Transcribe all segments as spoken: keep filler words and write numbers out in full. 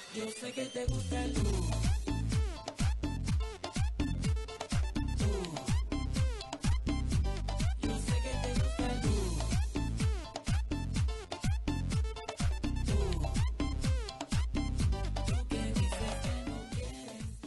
Yo sé que te gusta el tú, yo sé que te gusta el tú, tú que dices que no quieres.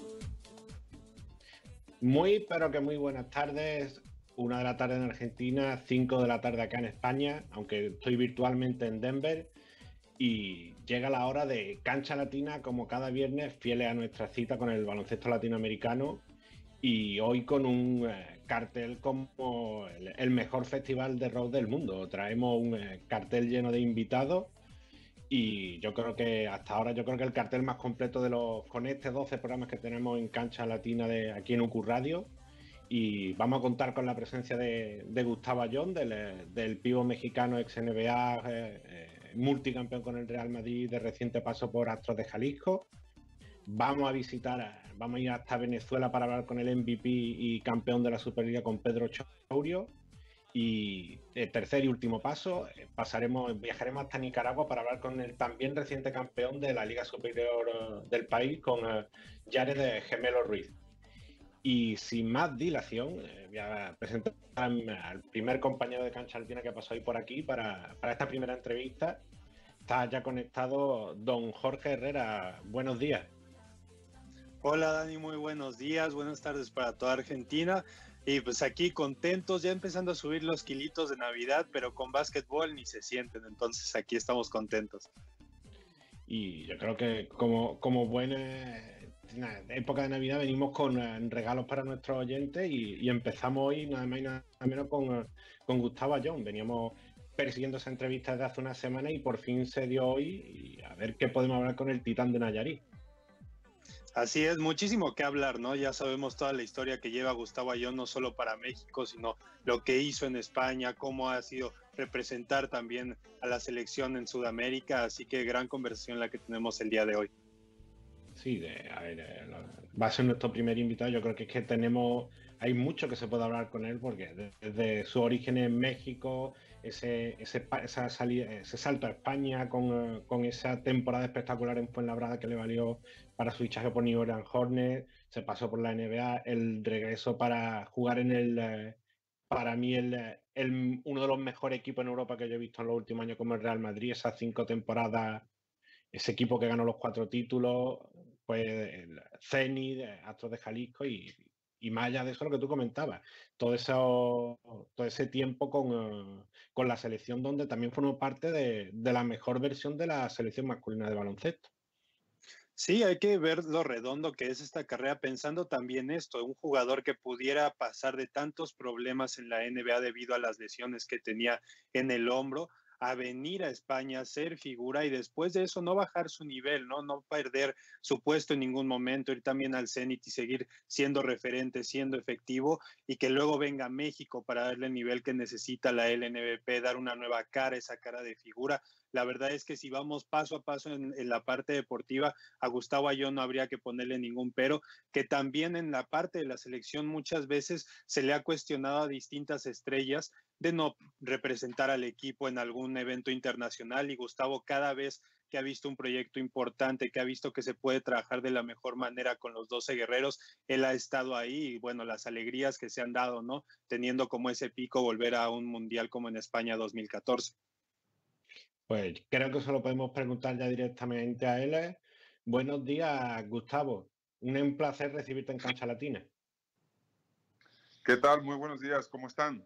Muy, pero que muy buenas tardes. Una de la tarde en Argentina, cinco de la tarde acá en España, aunque estoy virtualmente en Denver. Y llega la hora de Cancha Latina, como cada viernes, fieles a nuestra cita con el baloncesto latinoamericano. Y hoy con un eh, cartel como el, el mejor festival de rock del mundo. Traemos un eh, cartel lleno de invitados. Y yo creo que hasta ahora, yo creo que el cartel más completo de los con este doce programas que tenemos en Cancha Latina de aquí en U Q Radio. Y vamos a contar con la presencia de, de Gustavo Ayón, del, del pivo mexicano ex N B A, eh, eh, multicampeón con el Real Madrid, de reciente paso por Astros de Jalisco. Vamos a visitar, a, vamos a ir hasta Venezuela para hablar con el M V P y campeón de la Superliga, con Pedro Chourio. Y el tercer y último paso, eh, pasaremos, viajaremos hasta Nicaragua para hablar con el también reciente campeón de la Liga Superior uh, del país, con uh, Jared Gemelo Ruiz. Y sin más dilación, eh, voy a presentar al primer compañero de Cancha Latina que pasó hoy por aquí para, para esta primera entrevista. Está ya conectado don Jorge Herrera. Buenos días. Hola Dani, muy buenos días, buenas tardes para toda Argentina. Y pues aquí contentos, ya empezando a subir los kilitos de Navidad, pero con básquetbol ni se sienten, entonces aquí estamos contentos. Y yo creo que como, como buena época de Navidad venimos con uh, regalos para nuestros oyentes y, y empezamos hoy nada más y nada menos con, uh, con Gustavo Ayón. Veníamos persiguiendo esa entrevista desde hace una semana y por fin se dio hoy, y a ver qué podemos hablar con el titán de Nayarit. Así es, muchísimo que hablar, ¿no? Ya sabemos toda la historia que lleva Gustavo Ayón, no solo para México, sino lo que hizo en España, cómo ha sido representar también a la selección en Sudamérica, así que gran conversación la que tenemos el día de hoy. Sí, de, a ver, eh, va a ser nuestro primer invitado. Yo creo que es que tenemos, hay mucho que se puede hablar con él, porque desde su origen en México, ese, ese, esa salida, ese salto a España con, con esa temporada espectacular en Fuenlabrada que le valió para su fichaje por New Orleans Hornets, se pasó por la N B A, el regreso para jugar en el, para mí, el, el, uno de los mejores equipos en Europa que yo he visto en los últimos años, como el Real Madrid, esas cinco temporadas, ese equipo que ganó los cuatro títulos, pues el Zenit, Astros de Jalisco y, y más allá de eso lo que tú comentabas, todo, eso, todo ese tiempo con, uh, con la selección, donde también formó parte de, de la mejor versión de la selección masculina de baloncesto. Sí, hay que ver lo redondo que es esta carrera, pensando también esto, un jugador que pudiera pasar de tantos problemas en la N B A debido a las lesiones que tenía en el hombro, a venir a España, ser figura y después de eso no bajar su nivel, ¿no? No perder su puesto en ningún momento, ir también al Zenit y seguir siendo referente, siendo efectivo y que luego venga a México para darle el nivel que necesita la L N B P, dar una nueva cara, esa cara de figura. La verdad es que si vamos paso a paso en, en la parte deportiva, a Gustavo Ayón no habría que ponerle ningún pero, que también en la parte de la selección muchas veces se le ha cuestionado a distintas estrellas de no representar al equipo en algún evento internacional y Gustavo cada vez que ha visto un proyecto importante, que ha visto que se puede trabajar de la mejor manera con los doce guerreros, él ha estado ahí y bueno, las alegrías que se han dado, ¿no? Teniendo como ese pico volver a un mundial como en España dos mil catorce. Pues creo que se lo podemos preguntar ya directamente a él. Buenos días, Gustavo. Un placer recibirte en Cancha Latina. ¿Qué tal? Muy buenos días, ¿cómo están?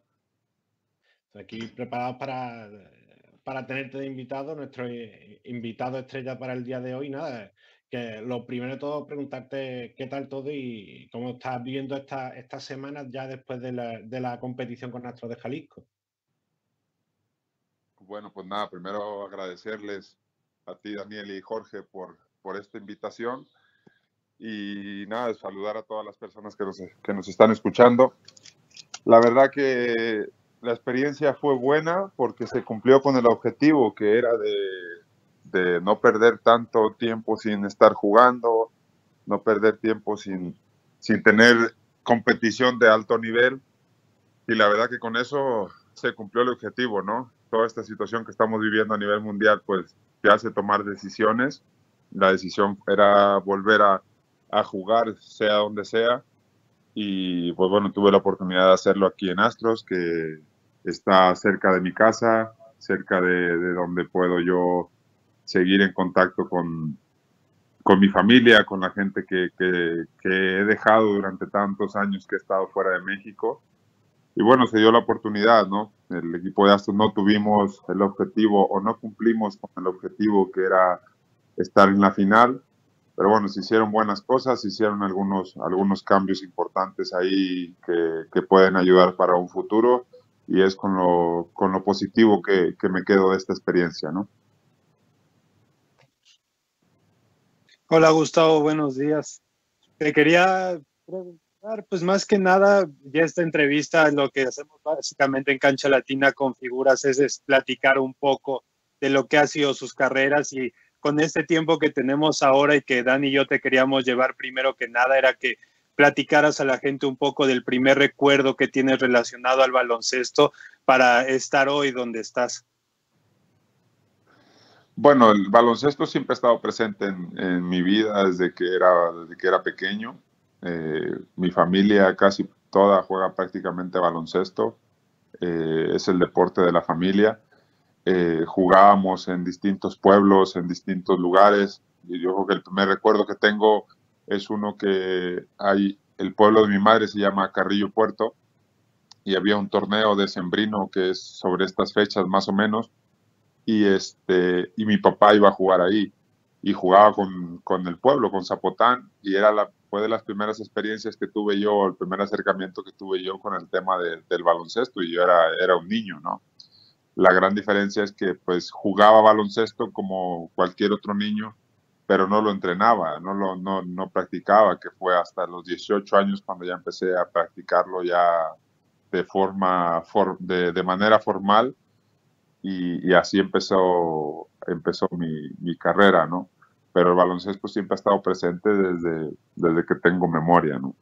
Aquí preparados para, para tenerte de invitado, nuestro invitado estrella para el día de hoy. Nada, que lo primero de todo, preguntarte qué tal todo y cómo estás viviendo esta, estas semanas ya después de la, de la competición con Astros de Jalisco. Bueno, pues nada, primero agradecerles a ti, Daniel y Jorge, por, por esta invitación y nada, saludar a todas las personas que nos, que nos están escuchando. La verdad que la experiencia fue buena porque se cumplió con el objetivo que era de, de no perder tanto tiempo sin estar jugando, no perder tiempo sin, sin tener competición de alto nivel y la verdad que con eso se cumplió el objetivo, ¿no? Toda esta situación que estamos viviendo a nivel mundial, pues te hace tomar decisiones la decisión era volver a, a jugar, sea donde sea. Y pues bueno, tuve la oportunidad de hacerlo aquí en Astros, que está cerca de mi casa, cerca de, de donde puedo yo seguir en contacto con, con mi familia, con la gente que, que, que he dejado durante tantos años que he estado fuera de México. Y bueno, se dio la oportunidad, ¿no? El equipo de Astros no tuvimos el objetivo o no cumplimos con el objetivo que era estar en la final, pero bueno, se hicieron buenas cosas, se hicieron algunos, algunos cambios importantes ahí que, que pueden ayudar para un futuro y es con lo, con lo positivo que, que me quedo de esta experiencia, ¿no? Hola Gustavo, buenos días. Te quería preguntar, pues más que nada, ya esta entrevista, lo que hacemos básicamente en Cancha Latina con figuras es, es platicar un poco de lo que ha sido sus carreras y con este tiempo que tenemos ahora y que Dani y yo te queríamos llevar primero que nada era que platicaras a la gente un poco del primer recuerdo que tienes relacionado al baloncesto para estar hoy donde estás. Bueno, el baloncesto siempre ha estado presente en, en mi vida desde que era, desde que era pequeño. Eh, mi familia casi toda juega prácticamente baloncesto. Eh, es el deporte de la familia. Eh, jugábamos en distintos pueblos, en distintos lugares. Y yo creo que el primer recuerdo que tengo es uno que hay, el pueblo de mi madre se llama Carrillo Puerto y había un torneo decembrino que es sobre estas fechas más o menos y, este, y mi papá iba a jugar ahí y jugaba con, con el pueblo, con Zapotán y era la, fue de las primeras experiencias que tuve yo, el primer acercamiento que tuve yo con el tema de, del baloncesto y yo era, era un niño, ¿no? La gran diferencia es que pues jugaba baloncesto como cualquier otro niño, pero no lo entrenaba, no lo no, no practicaba, que fue hasta los dieciocho años cuando ya empecé a practicarlo ya de forma for, de, de manera formal y, y así empezó empezó mi, mi carrera, ¿no? Pero el baloncesto siempre ha estado presente desde, desde que tengo memoria, ¿no?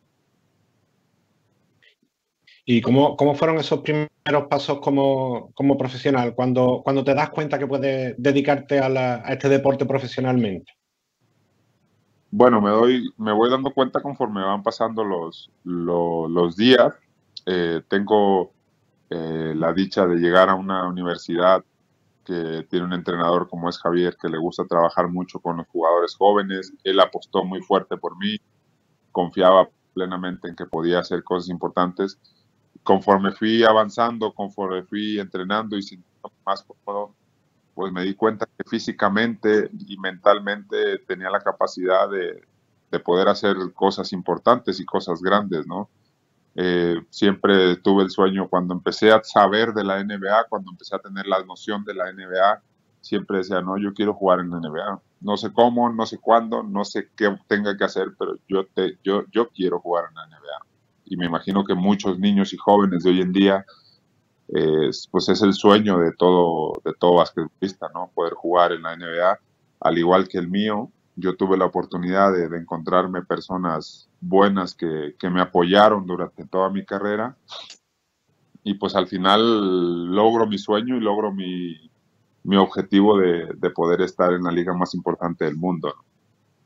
¿Y cómo, cómo fueron esos primeros pasos como, como profesional, cuando, cuando te das cuenta que puedes dedicarte a, la, a este deporte profesionalmente? Bueno, me doy, me voy dando cuenta conforme van pasando los, los, los días. Eh, tengo eh, la dicha de llegar a una universidad que tiene un entrenador como es Javier, que le gusta trabajar mucho con los jugadores jóvenes. Él apostó muy fuerte por mí, confiaba plenamente en que podía hacer cosas importantes. Conforme fui avanzando, conforme fui entrenando y sintiendo más cómodo, pues me di cuenta que físicamente y mentalmente tenía la capacidad de, de poder hacer cosas importantes y cosas grandes, ¿no? Eh, siempre tuve el sueño, cuando empecé a saber de la N B A, cuando empecé a tener la noción de la N B A, siempre decía, no, yo quiero jugar en la N B A. No sé cómo, no sé cuándo, no sé qué tenga que hacer, pero yo, te, yo, yo quiero jugar en la N B A. Y me imagino que muchos niños y jóvenes de hoy en día eh, pues es el sueño de todo, de todo basquetbolista, ¿no? Poder jugar en la N B A, al igual que el mío. Yo tuve la oportunidad de, de encontrarme personas buenas que, que me apoyaron durante toda mi carrera y pues al final logro mi sueño y logro mi, mi objetivo de, de poder estar en la liga más importante del mundo, ¿no?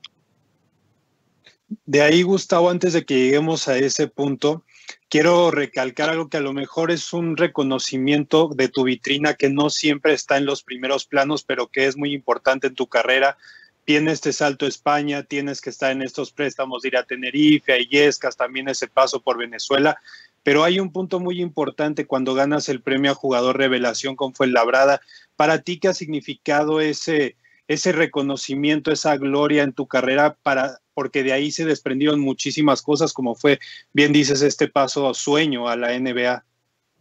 De ahí, Gustavo, antes de que lleguemos a ese punto, quiero recalcar algo que a lo mejor es un reconocimiento de tu vitrina que no siempre está en los primeros planos, pero que es muy importante en tu carrera. Tienes este salto a España, tienes que estar en estos préstamos de ir a Tenerife, a Illescas, también ese paso por Venezuela, pero hay un punto muy importante cuando ganas el premio a Jugador Revelación con Fuenlabrada. Para ti, ¿qué ha significado ese, ese reconocimiento, esa gloria en tu carrera para porque de ahí se desprendieron muchísimas cosas, como fue, bien dices, este paso sueño a la N B A?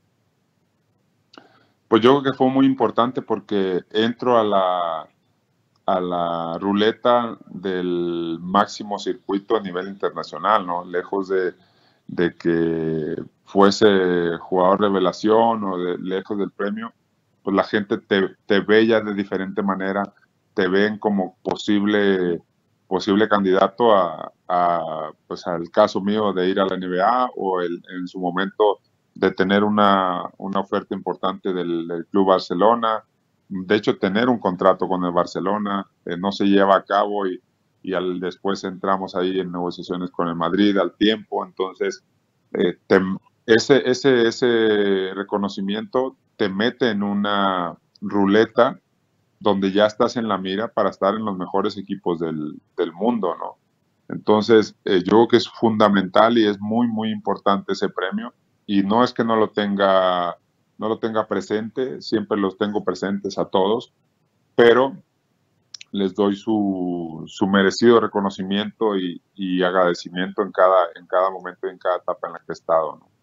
Pues yo creo que fue muy importante porque entro a la, a la ruleta del máximo circuito a nivel internacional, ¿no? Lejos de, de que fuese jugador revelación o de, lejos del premio, pues la gente te, te ve ya de diferente manera, te ven como posible posible candidato a, a, pues al caso mío de ir a la N B A o el, en su momento de tener una, una oferta importante del, del Club Barcelona de hecho, tener un contrato con el Barcelona, eh, no se lleva a cabo y, y al, después entramos ahí en negociaciones con el Madrid al tiempo, entonces eh, te, ese, ese, ese reconocimiento te mete en una ruleta donde ya estás en la mira para estar en los mejores equipos del, del mundo, ¿no? Entonces, eh, yo creo que es fundamental y es muy, muy importante ese premio. Y no es que no lo tenga, no lo tenga presente, siempre los tengo presentes a todos, pero les doy su, su merecido reconocimiento y, y agradecimiento en cada, en cada momento y en cada etapa en la que he estado, ¿no?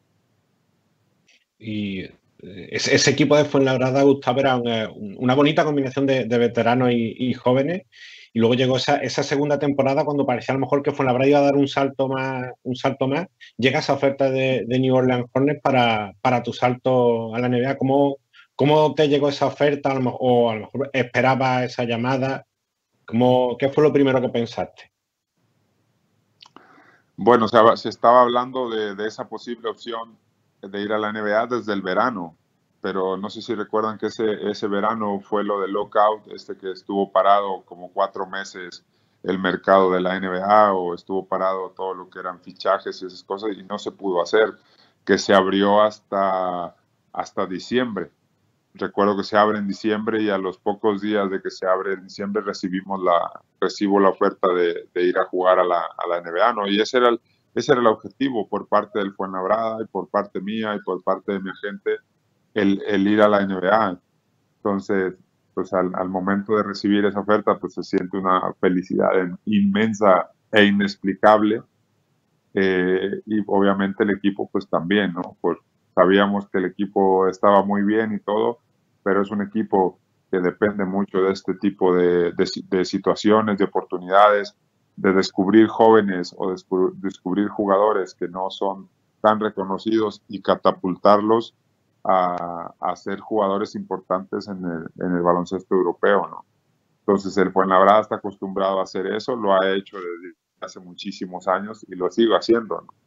Y ese, ese equipo de Fuenlabrada, Gustavo, era una, una bonita combinación de, de veteranos y, y jóvenes. Y luego llegó esa, esa segunda temporada cuando parecía a lo mejor que Fuenlabrada iba a dar un salto más, un salto más. Llega esa oferta de, de New Orleans Hornets para, para tu salto a la N B A. ¿Cómo, cómo te llegó esa oferta? A lo mejor, o a lo mejor esperabas esa llamada. ¿Cómo, ¿Qué fue lo primero que pensaste? Bueno, o sea, se estaba hablando de, de esa posible opción de ir a la N B A desde el verano, pero no sé si recuerdan que ese, ese verano fue lo del lockout, este que estuvo parado como cuatro meses el mercado de la N B A, o estuvo parado todo lo que eran fichajes y esas cosas, y no se pudo hacer, que se abrió hasta, hasta diciembre. Recuerdo que se abre en diciembre y a los pocos días de que se abre en diciembre recibimos la, recibo la oferta de, de ir a jugar a la, a la N B A, ¿no? Y ese era el, ese era el objetivo por parte del Fuenlabrada y por parte mía y por parte de mi agente, el, el ir a la N B A. Entonces, pues al, al momento de recibir esa oferta, pues se siente una felicidad inmensa e inexplicable. Eh, y obviamente el equipo, pues también, ¿no? Pues sabíamos que el equipo estaba muy bien y todo, pero es un equipo que depende mucho de este tipo de, de, de situaciones, de oportunidades, de descubrir jóvenes o descubrir, descubrir jugadores que no son tan reconocidos y catapultarlos a, a ser jugadores importantes en el, en el baloncesto europeo, ¿no? Entonces el Fuenlabrada está acostumbrado a hacer eso, lo ha hecho desde hace muchísimos años y lo sigo haciendo, ¿no?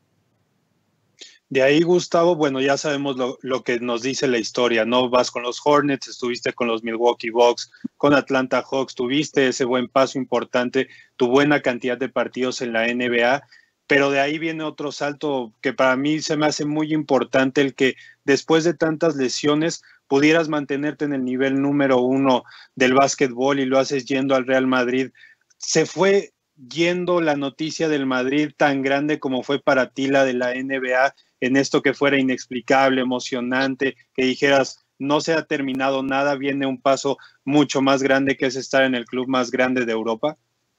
De ahí, Gustavo, bueno, ya sabemos lo, lo que nos dice la historia, ¿no? Vas con los Hornets, estuviste con los Milwaukee Bucks, con Atlanta Hawks, tuviste ese buen paso importante, tu buena cantidad de partidos en la N B A, pero de ahí viene otro salto que para mí se me hace muy importante, el que después de tantas lesiones pudieras mantenerte en el nivel número uno del básquetbol y lo haces yendo al Real Madrid. Se fue yendo la noticia del Madrid tan grande como fue para ti la de la N B A, en esto que fuera inexplicable, emocionante, que dijeras, no se ha terminado nada, viene un paso mucho más grande que es estar en el club más grande de Europa?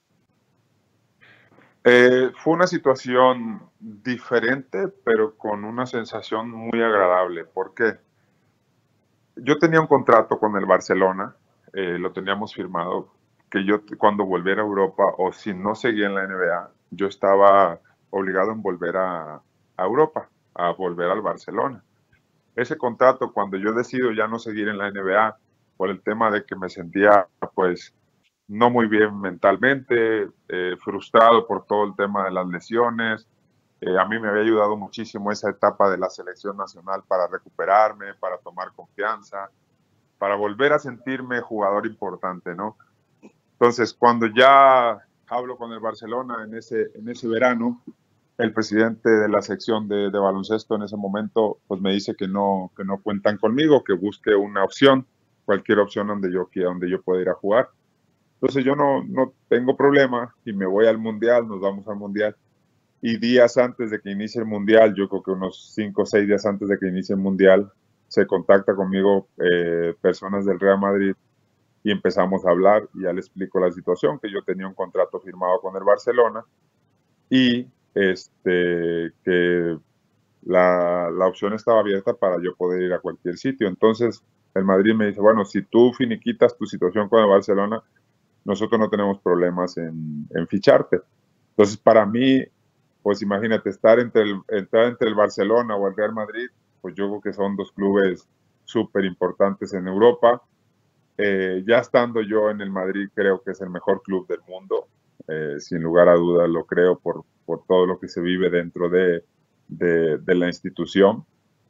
Eh, fue una situación diferente, pero con una sensación muy agradable. ¿Por qué? Yo tenía un contrato con el Barcelona, eh, lo teníamos firmado, que yo cuando volviera a Europa o si no seguía en la N B A, yo estaba obligado en volver a, a Europa, a volver al Barcelona. Ese contrato, cuando yo decido ya no seguir en la N B A, por el tema de que me sentía pues no muy bien mentalmente, eh, frustrado por todo el tema de las lesiones. Eh, a mí me había ayudado muchísimo esa etapa de la selección nacional para recuperarme, para tomar confianza, para volver a sentirme jugador importante, ¿no? Entonces, cuando ya hablo con el Barcelona en ese, en ese verano, el presidente de la sección de, de baloncesto en ese momento pues me dice que no, que no cuentan conmigo, que busque una opción, cualquier opción donde yo quiera, donde yo pueda ir a jugar. Entonces yo no, no tengo problema y me voy al Mundial, nos vamos al Mundial. Y días antes de que inicie el Mundial, yo creo que unos cinco o seis días antes de que inicie el Mundial, se contacta conmigo eh, personas del Real Madrid y empezamos a hablar y ya le explico la situación, que yo tenía un contrato firmado con el Barcelona y este, que la, la opción estaba abierta para yo poder ir a cualquier sitio. Entonces el Madrid me dice, bueno, si tú finiquitas tu situación con el Barcelona, nosotros no tenemos problemas en, en ficharte. Entonces, para mí, pues imagínate, estar entre el, entrar entre el Barcelona o el Real Madrid, pues yo creo que son dos clubes súper importantes en Europa. Eh, ya estando yo en el Madrid, creo que es el mejor club del mundo. Eh, sin lugar a dudas lo creo por, por todo lo que se vive dentro de, de, de la institución.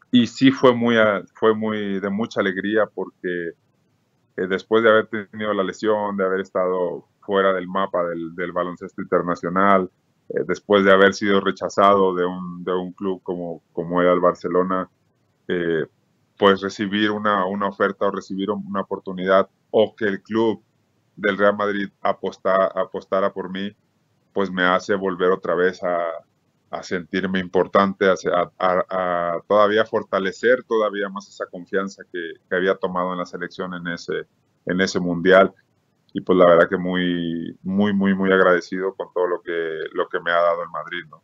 y sí fue muy, fue muy de mucha alegría porque eh, después de haber tenido la lesión, de haber estado fuera del mapa del, del baloncesto internacional, eh, después de haber sido rechazado de un, de un club como, como era el Barcelona, eh, pues recibir una, una oferta o recibir una oportunidad o que el club del Real Madrid aposta, apostara por mí, pues me hace volver otra vez a, a sentirme importante, a, a, a, todavía fortalecer todavía más esa confianza que, que había tomado en la selección en ese, en ese mundial. Y pues la verdad que muy, muy, muy, muy agradecido con todo lo que, lo que me ha dado el Madrid, ¿no?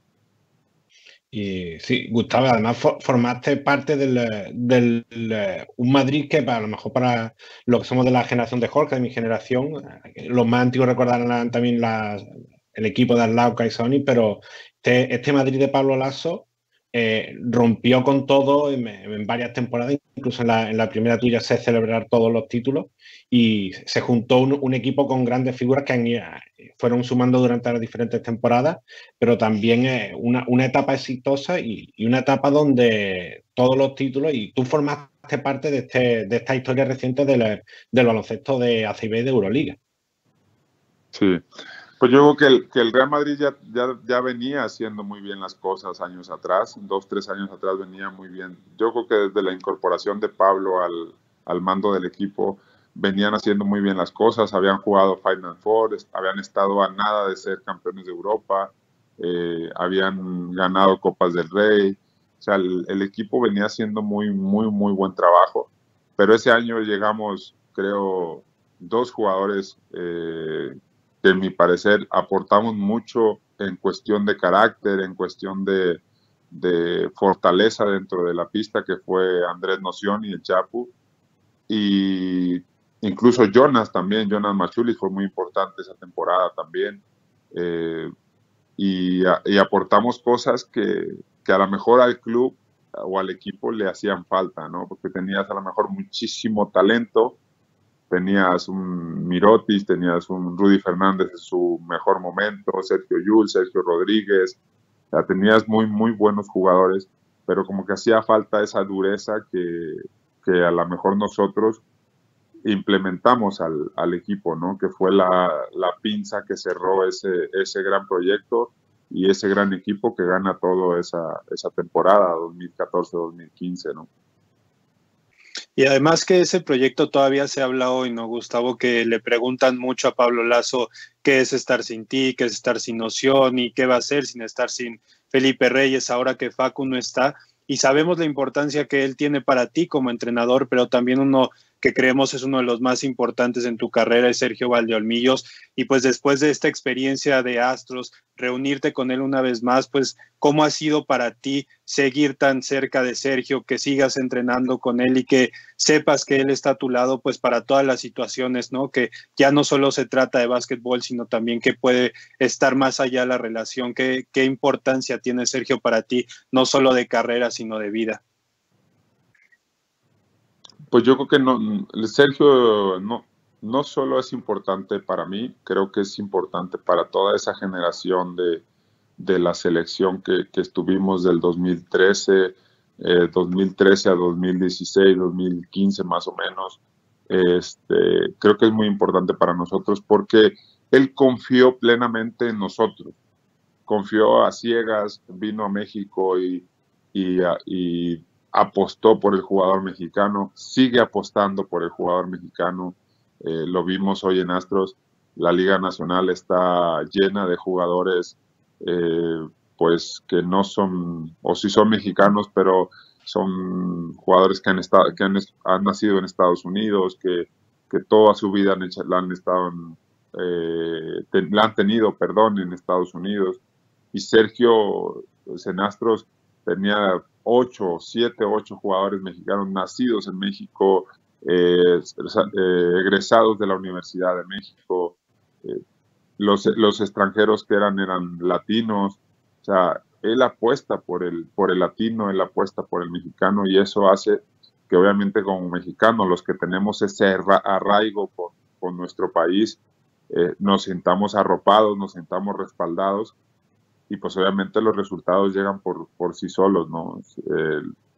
Y sí, Gustavo, además for, formaste parte del, del, del un Madrid que para, a lo mejor para los que somos de la generación de Jorge, de mi generación, los más antiguos recordarán también la, el equipo de Arlauca y Sony, pero este, este Madrid de Pablo Lasso eh, rompió con todo en, en varias temporadas, incluso en la, en la primera tuya se celebrar todos los títulos y se juntó un, un equipo con grandes figuras que han, fueron sumando durante las diferentes temporadas, pero también es una, una etapa exitosa y, y una etapa donde todos los títulos, y tú formaste parte de, este, de esta historia reciente del, del baloncesto de A C B y de Euroliga. Sí, pues yo creo que el, que el Real Madrid ya, ya, ya venía haciendo muy bien las cosas años atrás, dos, tres años atrás venía muy bien. Yo creo que desde la incorporación de Pablo al, al mando del equipo venían haciendo muy bien las cosas, habían jugado Final Four, habían estado a nada de ser campeones de Europa, eh, habían ganado Copas del Rey, o sea, el, el equipo venía haciendo muy, muy, muy buen trabajo, pero ese año llegamos, creo, dos jugadores eh, que en mi parecer aportamos mucho en cuestión de carácter, en cuestión de, de fortaleza dentro de la pista, que fue Andrés Noción y el Chapu, y incluso Jonas también, Jonas Machulis fue muy importante esa temporada también, eh, y, y, aportamos cosas que, que a lo mejor al club o al equipo le hacían falta, ¿no? Porque tenías a lo mejor muchísimo talento, tenías un Mirotis, tenías un Rudy Fernández en su mejor momento, Sergio Llull, Sergio Rodríguez, o sea, tenías muy, muy buenos jugadores, pero como que hacía falta esa dureza que, que a lo mejor nosotros implementamos al, al equipo, ¿no? Que fue la, la pinza que cerró ese, ese gran proyecto y ese gran equipo que gana toda esa, esa temporada dos mil catorce dos mil quince, ¿no? Y además que ese proyecto todavía se habla hoy, ¿no, Gustavo? Que le preguntan mucho a Pablo Lasso qué es estar sin ti, qué es estar sin Noción y qué va a hacer sin estar sin Felipe Reyes ahora que Facu no está. Y sabemos la importancia que él tiene para ti como entrenador, pero también uno que creemos es uno de los más importantes en tu carrera, es Sergio Valdeolmillos. Y pues después de esta experiencia de Astros, reunirte con él una vez más, pues ¿cómo ha sido para ti seguir tan cerca de Sergio, que sigas entrenando con él y que sepas que él está a tu lado pues para todas las situaciones, ¿no? Que ya no solo se trata de básquetbol, sino también que puede estar más allá la relación. ¿Qué, qué importancia tiene Sergio para ti, no solo de carrera, sino de vida? Pues yo creo que no, Sergio no, no solo es importante para mí, creo que es importante para toda esa generación de, de la selección que, que estuvimos del dos mil trece, eh, dos mil trece a dos mil dieciséis, dos mil quince más o menos. Este, creo que es muy importante para nosotros porque él confió plenamente en nosotros, confió a ciegas, vino a México y, y, y apostó por el jugador mexicano, sigue apostando por el jugador mexicano. Eh, lo vimos hoy en Astros, la Liga Nacional está llena de jugadores eh, pues que no son, o sí son mexicanos, pero son jugadores que han, estado, que han, han nacido en Estados Unidos, que, que toda su vida han hecho, la han estado en, eh, te, la han tenido, perdón, en Estados Unidos. Y Sergio Senastros tenía ocho, siete, ocho jugadores mexicanos nacidos en México, eh, eh, egresados de la Universidad de México. Eh, los, los extranjeros que eran eran latinos. O sea, él apuesta por el, por el latino, él apuesta por el mexicano y eso hace que obviamente como mexicanos, los que tenemos ese arraigo con, con nuestro país, eh, nos sintamos arropados, nos sintamos respaldados y pues obviamente los resultados llegan por, por sí solos, ¿no? Eh,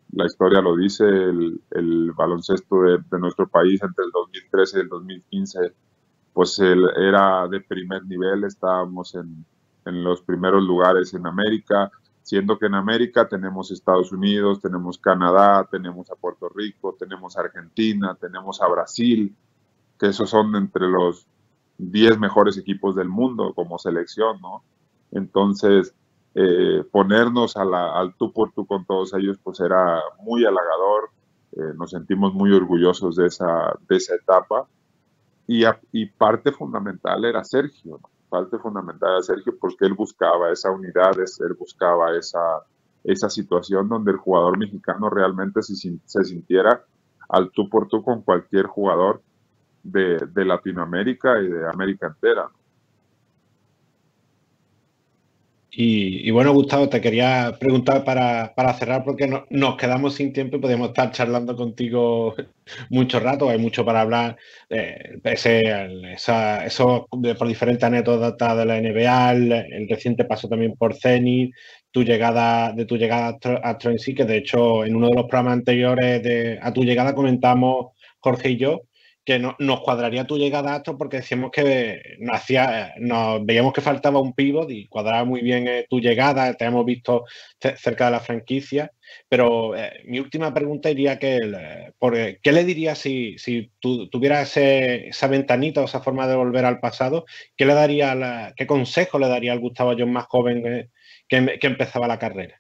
la historia lo dice, el, el baloncesto de, de nuestro país entre el dos mil trece y el dos mil quince, pues el, era de primer nivel, estábamos en, en los primeros lugares en América, siendo que en América tenemos Estados Unidos, tenemos Canadá, tenemos a Puerto Rico, tenemos a Argentina, tenemos a Brasil, que esos son entre los diez mejores equipos del mundo como selección, ¿no? Entonces, eh, ponernos a la, al tú por tú con todos ellos, pues era muy halagador, eh, nos sentimos muy orgullosos de esa, de esa etapa, y, a, y parte fundamental era Sergio, ¿no? Parte fundamental era Sergio porque él buscaba esa unidad, él buscaba esa, esa situación donde el jugador mexicano realmente se, se sintiera al tú por tú con cualquier jugador de, de Latinoamérica y de América entera. Y, y bueno, Gustavo, te quería preguntar para, para cerrar, porque no, nos quedamos sin tiempo y podemos estar charlando contigo mucho rato, hay mucho para hablar, eh, ese, esa, eso de, por diferentes anécdotas de la N B A, el, el reciente paso también por Zenit, tu llegada, de tu llegada a Astro en sí, que de hecho en uno de los programas anteriores de, a tu llegada comentamos Jorge y yo, que no, nos cuadraría tu llegada a Astro porque decíamos que nos, hacía, nos veíamos que faltaba un pívot y cuadraba muy bien eh, tu llegada, te hemos visto cerca de la franquicia, pero eh, mi última pregunta iría que, eh, por, eh, ¿qué le dirías si, si tu, tuvieras ese, esa ventanita o esa forma de volver al pasado? ¿Qué le daría, la, qué consejo le daría al Gustavo Ayón más joven eh, que, que empezaba la carrera?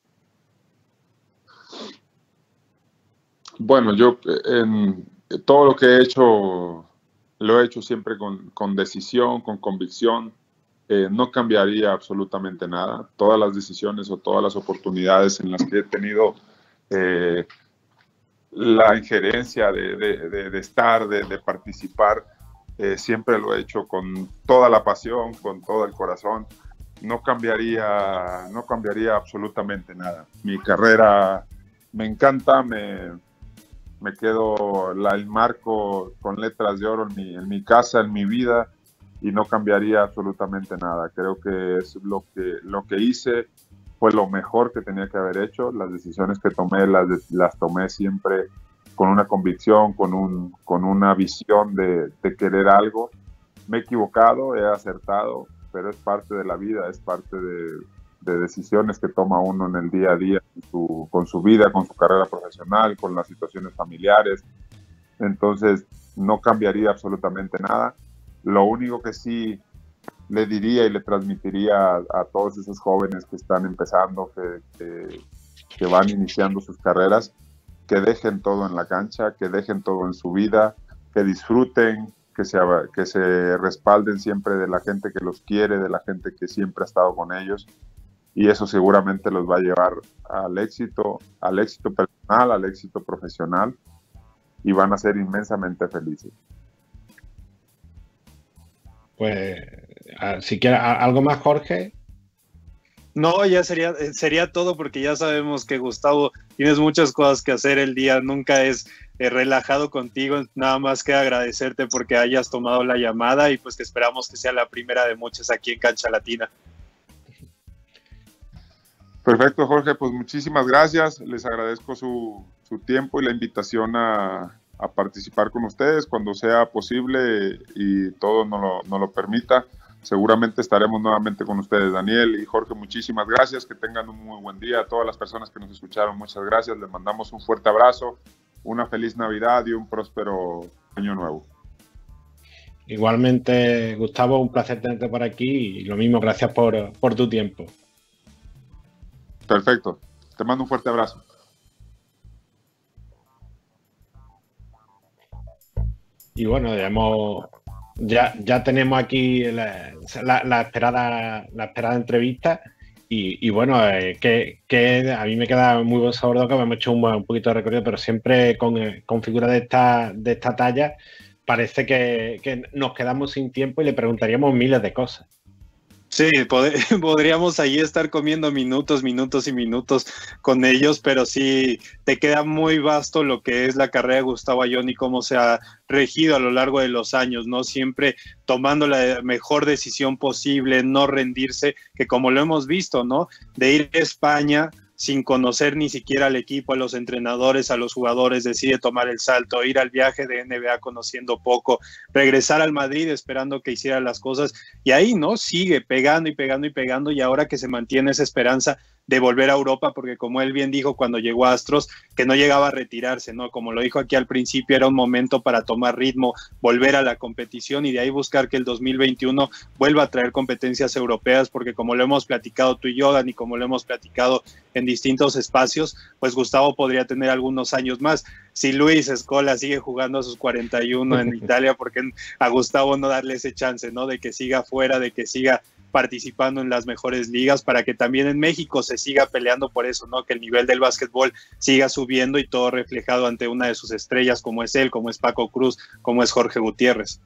Bueno, yo en todo lo que he hecho, lo he hecho siempre con, con decisión, con convicción. Eh, no cambiaría absolutamente nada. Todas las decisiones o todas las oportunidades en las que he tenido eh, la injerencia de, de, de, de estar, de, de participar, eh, siempre lo he hecho con toda la pasión, con todo el corazón. No cambiaría, no cambiaría absolutamente nada. Mi carrera me encanta, me... me quedo la, el marco con letras de oro en mi, en mi casa, en mi vida, y no cambiaría absolutamente nada. Creo que es lo que, lo que hice fue lo mejor que tenía que haber hecho. Las decisiones que tomé las, las tomé siempre con una convicción, con, un, con una visión de, de querer algo. Me he equivocado, he acertado, pero es parte de la vida, es parte de, de decisiones que toma uno en el día a día con su, con su vida, con su carrera profesional, con las situaciones familiares. Entonces no cambiaría absolutamente nada. Lo único que sí le diría y le transmitiría a, a todos esos jóvenes que están empezando, que, que, que van iniciando sus carreras, que dejen todo en la cancha, que dejen todo en su vida, que disfruten, que se, que se respalden siempre de la gente que los quiere, de la gente que siempre ha estado con ellos. Y eso seguramente los va a llevar al éxito, al éxito personal, al éxito profesional, y van a ser inmensamente felices. Pues, si quieres, ¿algo más, Jorge? No, ya sería, sería todo, porque ya sabemos que, Gustavo, tienes muchas cosas que hacer el día, nunca es eh, relajado contigo, nada más que agradecerte porque hayas tomado la llamada y pues que esperamos que sea la primera de muchas aquí en Cancha Latina. Perfecto, Jorge, pues muchísimas gracias, les agradezco su, su tiempo y la invitación a, a participar con ustedes cuando sea posible y todo nos lo, nos lo permita. Seguramente estaremos nuevamente con ustedes. Daniel y Jorge, muchísimas gracias, que tengan un muy buen día. A todas las personas que nos escucharon, muchas gracias, les mandamos un fuerte abrazo, una feliz Navidad y un próspero año nuevo. Igualmente, Gustavo, un placer tenerte por aquí y lo mismo, gracias por, por tu tiempo. Perfecto, te mando un fuerte abrazo. Y bueno, ya, hemos, ya, ya tenemos aquí la, la, la, esperada, la esperada entrevista y, y bueno, eh, que, que a mí me queda muy buen sabor de boca, hemos hecho un, un poquito de recorrido, pero siempre con, con figuras de esta, de esta talla parece que, que nos quedamos sin tiempo y le preguntaríamos miles de cosas. Sí, pod podríamos ahí estar comiendo minutos, minutos y minutos con ellos, pero sí te queda muy vasto lo que es la carrera de Gustavo Ayón y cómo se ha regido a lo largo de los años, ¿no? Siempre tomando la mejor decisión posible, no rendirse, que como lo hemos visto, ¿no? De ir a España sin conocer ni siquiera al equipo, a los entrenadores, a los jugadores, decide tomar el salto, ir al viaje de N B A conociendo poco, regresar al Madrid esperando que hiciera las cosas, y ahí, ¿no? Sigue pegando y pegando y pegando, y ahora que se mantiene esa esperanza de volver a Europa, porque como él bien dijo cuando llegó a Astros, que no llegaba a retirarse, ¿no? Como lo dijo aquí al principio, era un momento para tomar ritmo, volver a la competición y de ahí buscar que el dos mil veintiuno vuelva a traer competencias europeas, porque como lo hemos platicado tú y yo, Dani, como lo hemos platicado en distintos espacios, pues Gustavo podría tener algunos años más. Si Luis Scola sigue jugando a sus cuarenta y uno en Italia, porque a Gustavo no darle ese chance, ¿no? De que siga fuera, de que siga participando en las mejores ligas, para que también en México se siga peleando por eso, ¿no? Que el nivel del básquetbol siga subiendo y todo reflejado ante una de sus estrellas, como es él, como es Paco Cruz, como es Jorge Gutiérrez.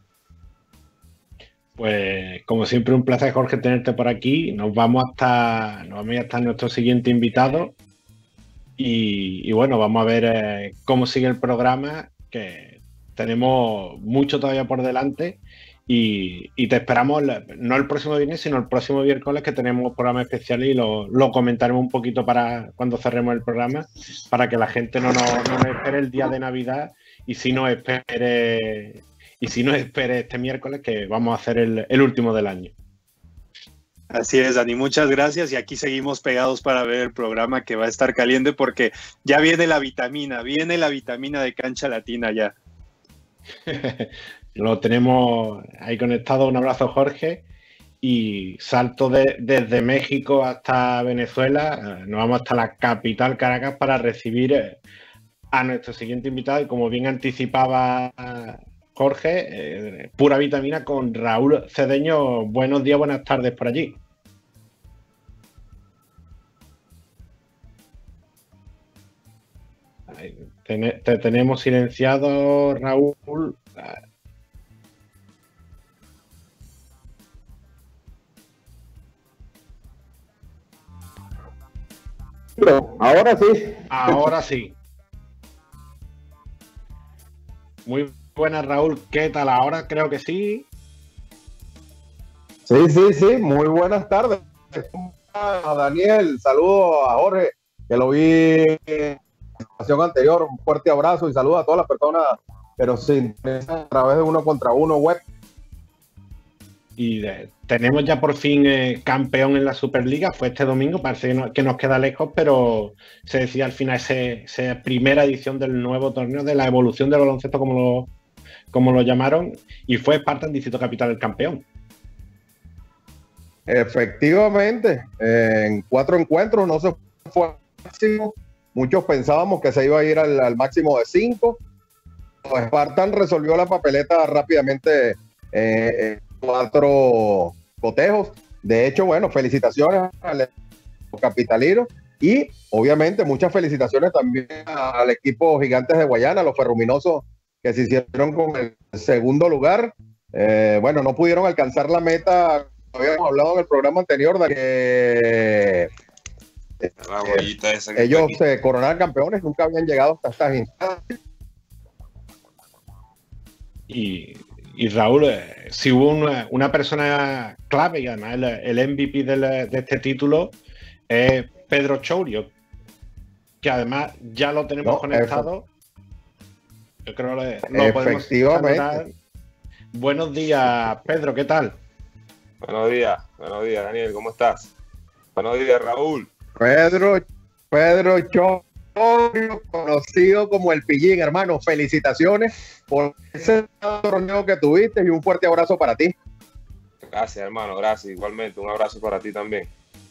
Pues como siempre un placer, Jorge, tenerte por aquí. Nos vamos hasta, nos vamos hasta nuestro siguiente invitado y, y bueno, vamos a ver eh, cómo sigue el programa, que tenemos mucho todavía por delante. Y, y te esperamos, no el próximo viernes, sino el próximo miércoles, que tenemos un programa especial y lo, lo comentaremos un poquito para cuando cerremos el programa, para que la gente no nos, no nos espere el día de Navidad y si no espere y si no espere este miércoles, que vamos a hacer el, el último del año. Así es, Dani, muchas gracias, y aquí seguimos pegados para ver el programa, que va a estar caliente porque ya viene la vitamina, viene la vitamina de Cancha Latina ya. Lo tenemos ahí conectado. Un abrazo, Jorge. Y salto de, desde México hasta Venezuela. Nos vamos hasta la capital, Caracas, para recibir a nuestro siguiente invitado. Y como bien anticipaba Jorge, eh, pura vitamina con Raúl Cedeño. Buenos días, buenas tardes por allí. Ahí, te, te tenemos silenciado, Raúl. Ahora sí. Ahora sí. Muy buenas, Raúl. ¿Qué tal? Ahora creo que sí. Sí, sí, sí. Muy buenas tardes. A Daniel, saludo a Jorge, que lo vi en la ocasión anterior. Un fuerte abrazo y saludo a todas las personas que nos interesan a través de Uno Contra Uno web. Y de, tenemos ya por fin eh, campeón en la Superliga. Fue este domingo, parece que, no, que nos queda lejos, pero se decía al final esa primera edición del nuevo torneo, de la evolución del baloncesto, como lo, como lo llamaron, y fue Spartan Distrito Capital el campeón. Efectivamente, eh, en cuatro encuentros no se fue al máximo. Muchos pensábamos que se iba a ir al, al máximo de cinco. Spartan resolvió la papeleta rápidamente. Eh, cuatro cotejos. De hecho, bueno, felicitaciones al equipo capitalino y obviamente muchas felicitaciones también al equipo Gigantes de Guayana, los ferruminosos, que se hicieron con el segundo lugar. Eh, bueno, no pudieron alcanzar la meta, habíamos hablado en el programa anterior de que eh, eh, ellos se eh, coronaron campeones, nunca habían llegado hasta estas instancias. Y Y Raúl, eh, si hubo una, una persona clave, y además el, el M V P de, la, de este título es Pedro Chourio, que además ya lo tenemos no, conectado. Yo creo que lo podemos saludar. Buenos días, Pedro, ¿qué tal? Buenos días, buenos días, Daniel, ¿cómo estás? Buenos días, Raúl. Pedro, Pedro Chourio, conocido como el Pillín, hermano, felicitaciones por ese torneo que tuviste y un fuerte abrazo para ti. Gracias, hermano, gracias. Igualmente, un abrazo para ti también.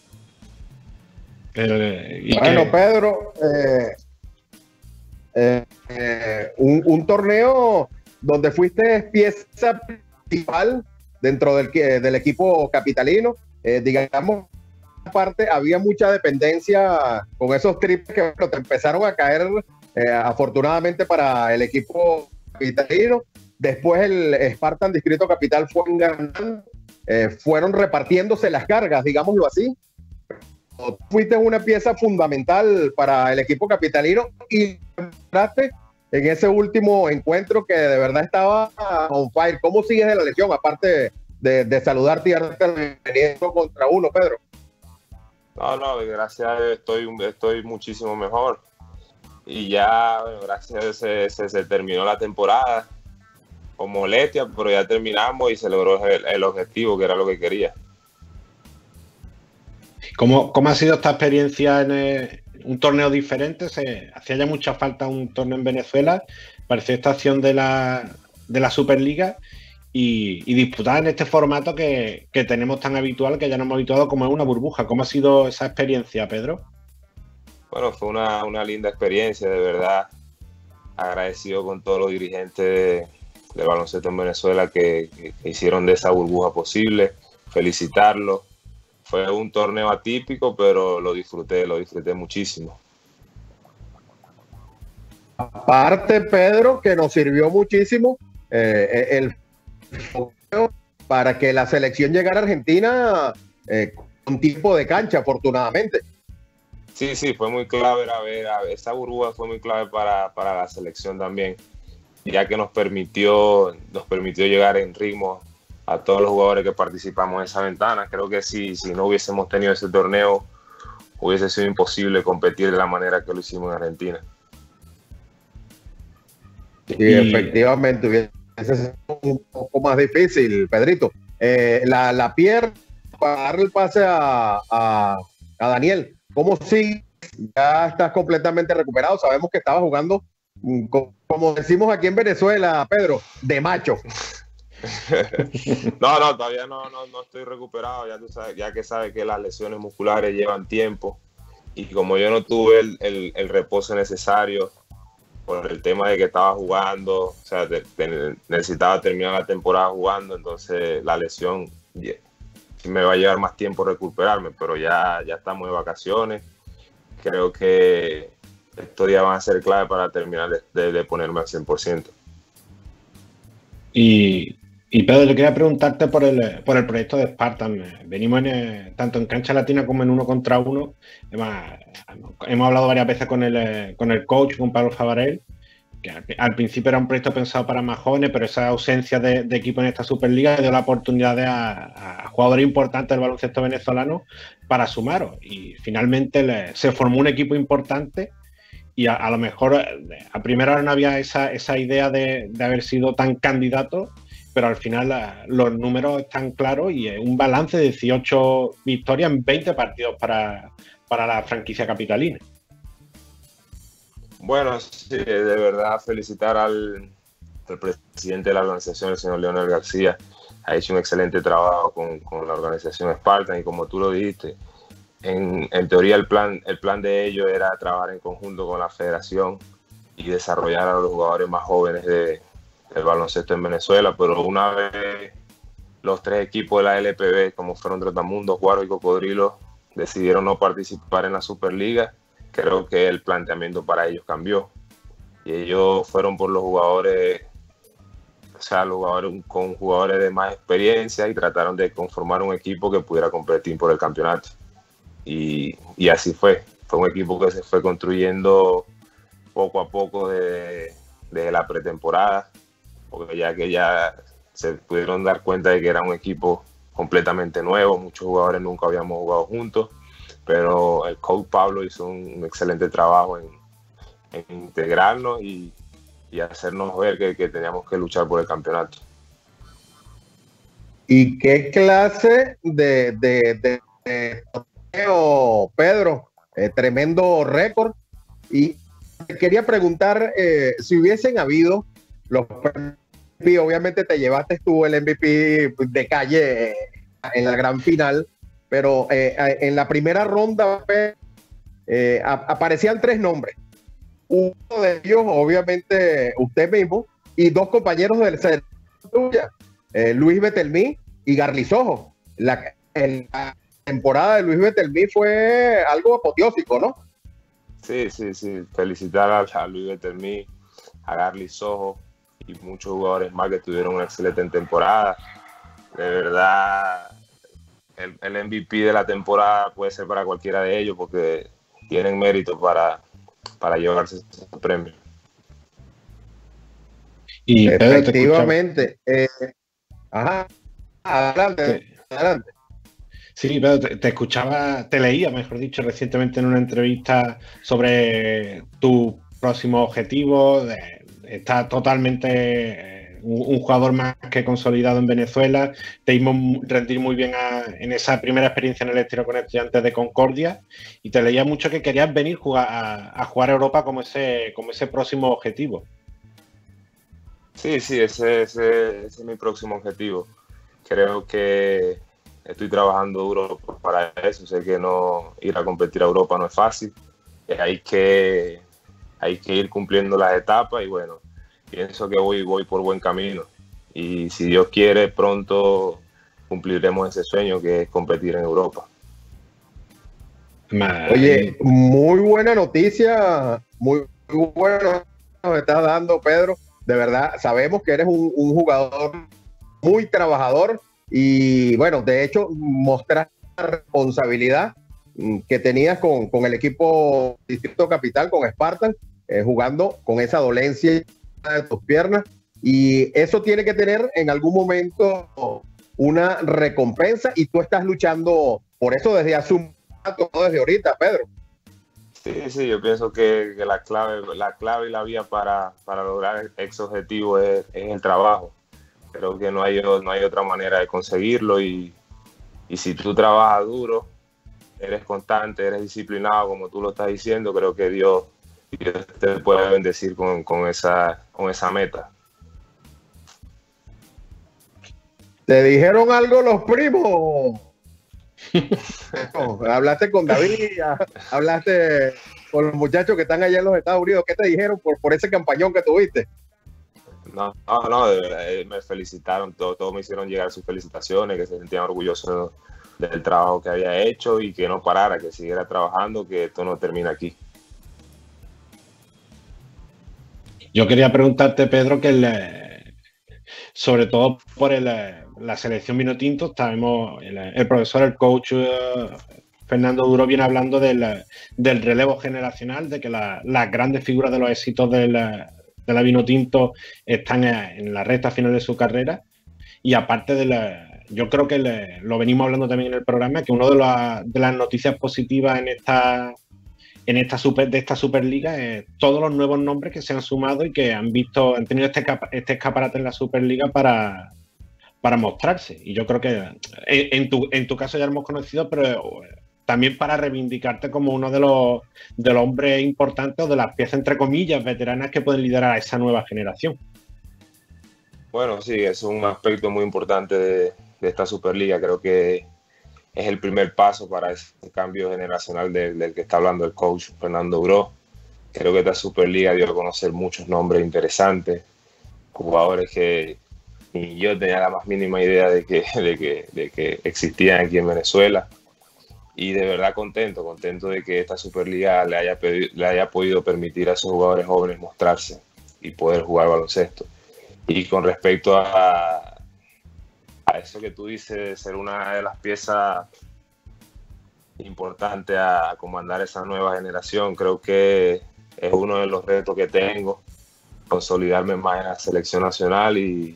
Eh, ¿y bueno, qué? Pedro, eh, eh, eh, un, un torneo donde fuiste pieza principal dentro del, del equipo capitalino. Eh, digamos, aparte, había mucha dependencia con esos triples que bueno, te empezaron a caer, eh, afortunadamente para el equipo capitalino. Después el Spartan Distrito Capital fue ganando, eh, fueron repartiéndose las cargas, digámoslo así. Fuiste una pieza fundamental para el equipo capitalino y entraste en ese último encuentro que de verdad estaba on fire. ¿Cómo sigues de la lesión? Aparte de, de saludarte y darte el bienvenido contra uno, Pedro. No, no, gracias a Dios estoy, estoy muchísimo mejor. Y ya, bueno, gracias a Dios se, se, se terminó la temporada con molestias, pero ya terminamos y se logró el, el objetivo, que era lo que quería. ¿Cómo, cómo ha sido esta experiencia en eh, un torneo diferente? Se hacía ya mucha falta un torneo en Venezuela. Parecía esta acción de la, de la Superliga y, y disputada en este formato que, que tenemos tan habitual, que ya nos hemos habituado como es una burbuja. ¿Cómo ha sido esa experiencia, Pedro? Bueno, fue una, una linda experiencia, de verdad. Agradecido con todos los dirigentes de, del baloncesto en Venezuela que, que, que hicieron de esa burbuja posible. Felicitarlos. Fue un torneo atípico, pero lo disfruté, lo disfruté muchísimo. Aparte, Pedro, que nos sirvió muchísimo eh, el para que la selección llegara a Argentina eh, con tipo de cancha, afortunadamente. Sí, sí, fue muy clave, a ver, a ver, esa burbuja fue muy clave para, para la selección también, ya que nos permitió, nos permitió llegar en ritmo a todos los jugadores que participamos en esa ventana. Creo que si, si no hubiésemos tenido ese torneo, hubiese sido imposible competir de la manera que lo hicimos en Argentina. Sí, y efectivamente hubiese sido un poco más difícil, Pedrito. Eh, la, la pierna para darle el pase a, a, a Daniel. ¿Cómo sigues? Ya estás completamente recuperado. Sabemos que estabas jugando, como decimos aquí en Venezuela, Pedro, de macho. No, no, todavía no, no, no estoy recuperado, ya, tú sabes, ya que sabes que las lesiones musculares llevan tiempo y como yo no tuve el, el, el reposo necesario por el tema de que estaba jugando, o sea, te, te, necesitaba terminar la temporada jugando, entonces la lesión yeah, me va a llevar más tiempo recuperarme, pero ya, ya estamos de vacaciones, creo que estos días van a ser clave para terminar de, de, de ponerme al cien por ciento. Y... Y Pedro, yo quería preguntarte por el, por el proyecto de Spartan. Venimos en, eh, tanto en cancha latina como en uno contra uno. Además, hemos hablado varias veces con el, con el coach, con Pablo Favarel, que al, al principio era un proyecto pensado para más jóvenes, pero esa ausencia de, de equipo en esta Superliga dio la oportunidad a, a jugadores importantes del baloncesto venezolano para sumaros. Y finalmente le, se formó un equipo importante. Y a, a lo mejor a primera hora no había esa, esa idea de, de haber sido tan candidato, pero al final la, los números están claros y es un balance de dieciocho victorias en veinte partidos para, para la franquicia capitalina. Bueno, sí, de verdad felicitar al, al presidente de la organización, el señor Leonel García. Ha hecho un excelente trabajo con, con la organización Spartan y como tú lo dijiste, en, en teoría el plan, el plan de ellos era trabajar en conjunto con la federación y desarrollar a los jugadores más jóvenes de el baloncesto en Venezuela, pero una vez los tres equipos de la L P B, como fueron Trotamundos, Guaro y Cocodrilo, decidieron no participar en la Superliga, creo que el planteamiento para ellos cambió. Y ellos fueron por los jugadores, o sea, los jugadores con jugadores de más experiencia y trataron de conformar un equipo que pudiera competir por el campeonato. Y, y así fue. Fue un equipo que se fue construyendo poco a poco desde de la pretemporada, porque ya que ya se pudieron dar cuenta de que era un equipo completamente nuevo, muchos jugadores nunca habíamos jugado juntos, pero el coach Pablo hizo un excelente trabajo en, en integrarnos y, y hacernos ver que, que teníamos que luchar por el campeonato. ¿Y qué clase de, de, de, de torneo, Pedro? Eh, tremendo récord. Y quería preguntar eh, si hubiesen habido los obviamente te llevaste tú el M V P de calle eh, en la gran final, pero eh, en la primera ronda eh, aparecían tres nombres. Uno de ellos, obviamente, usted mismo, y dos compañeros del C tuya, eh, Luis Betelmí y Garlizojo. La, la temporada de Luis Betelmí fue algo apoteósico, ¿no? Sí, sí, sí. Felicitar a, a Luis Betelmí, a Garlizojo y muchos jugadores más que tuvieron una excelente temporada. De verdad, el, el M V P de la temporada puede ser para cualquiera de ellos porque tienen mérito para, para llevarse ese premio. Y efectivamente. Eh, ajá, adelante, sí. adelante. Sí, pero te, te escuchaba, te leía, mejor dicho, recientemente en una entrevista sobre tu próximo objetivo. De, está totalmente eh, un, un jugador más que consolidado en Venezuela. Te vimos rendir muy bien a, en esa primera experiencia en el Estiro con Estudiantes de Concordia y te leía mucho que querías venir jugar, a, a jugar a Europa como ese, como ese próximo objetivo. Sí, sí, ese, ese, ese es mi próximo objetivo. Creo que estoy trabajando duro para eso. Sé que no ir a competir a Europa no es fácil. Hay que, hay que ir cumpliendo las etapas y bueno, pienso que voy, voy por buen camino. Y si Dios quiere, pronto cumpliremos ese sueño que es competir en Europa. Oye, muy buena noticia, muy, muy buena nos estás dando, Pedro. De verdad, sabemos que eres un, un jugador muy trabajador y bueno, de hecho, mostrar la responsabilidad que tenías con, con el equipo Distrito Capital, con Spartan, eh, jugando con esa dolencia de tus piernas, y eso tiene que tener en algún momento una recompensa y tú estás luchando por eso desde hace un rato, no desde ahorita, Pedro. Sí, sí, yo pienso que, que la clave, la clave y la vía para, para lograr ese objetivo es, es el trabajo. Creo que no hay, no hay otra manera de conseguirlo y, y si tú trabajas duro, eres constante, eres disciplinado, como tú lo estás diciendo, creo que Dios, Dios te puede bendecir con, con, esa, con esa meta. ¿Te dijeron algo los primos? No, hablaste con David, hablaste con los muchachos que están allá en los Estados Unidos. ¿Qué te dijeron por, por ese campañón que tuviste? No, no, no, de verdad, me felicitaron, todos todo me hicieron llegar sus felicitaciones, que se sentían orgullosos del trabajo que había hecho y que no parara, que siguiera trabajando, que esto no termina aquí. Yo quería preguntarte, Pedro, que el, sobre todo por el, la selección Vinotinto, sabemos, el, el profesor, el coach uh, Fernando Duro viene hablando del, del relevo generacional, de que la, las grandes figuras de los éxitos del, de la Vinotinto están en la recta final de su carrera. Y aparte de la, yo creo que le, lo venimos hablando también en el programa, que una de, la, de las noticias positivas en esta en esta super, de esta Superliga es todos los nuevos nombres que se han sumado y que han visto, han tenido este, este escaparate en la Superliga para, para mostrarse. Y yo creo que en, en, tu, en tu caso ya lo hemos conocido, pero también para reivindicarte como uno de los, de los hombres importantes o de las piezas, entre comillas, veteranas que pueden liderar a esa nueva generación. Bueno, sí, es un aspecto muy importante de, de esta Superliga. Creo que es el primer paso para ese cambio generacional del, del que está hablando el coach Fernando Duro. Creo que esta Superliga dio a conocer muchos nombres interesantes, jugadores que ni yo tenía la más mínima idea de que, de que, de que existían aquí en Venezuela. Y de verdad contento, contento de que esta Superliga le haya, pedido, le haya podido permitir a esos jugadores jóvenes mostrarse y poder jugar baloncesto. Y con respecto a, a eso que tú dices, de ser una de las piezas importantes a comandar esa nueva generación, creo que es uno de los retos que tengo, consolidarme más en la selección nacional y,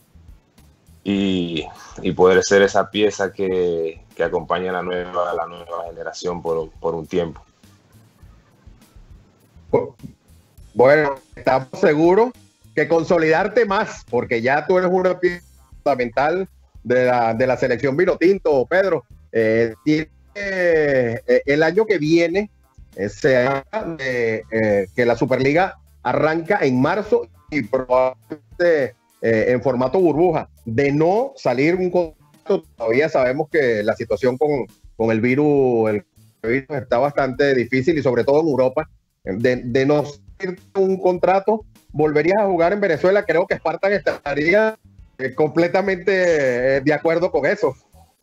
y, y poder ser esa pieza que, que acompaña a la nueva, a la nueva generación por, por un tiempo. Bueno, estamos seguros que consolidarte más, porque ya tú eres una pieza fundamental de la, de la selección Vinotinto, Pedro. Eh, tiene, eh, el año que viene eh, se habla de eh, que la Superliga arranca en marzo y probablemente eh, en formato burbuja. De no salir un contrato, todavía sabemos que la situación con, con el virus, el virus está bastante difícil y sobre todo en Europa. De, de no salir un contrato, volverías a jugar en Venezuela. Creo que Spartan estaría eh, completamente eh, de acuerdo con eso.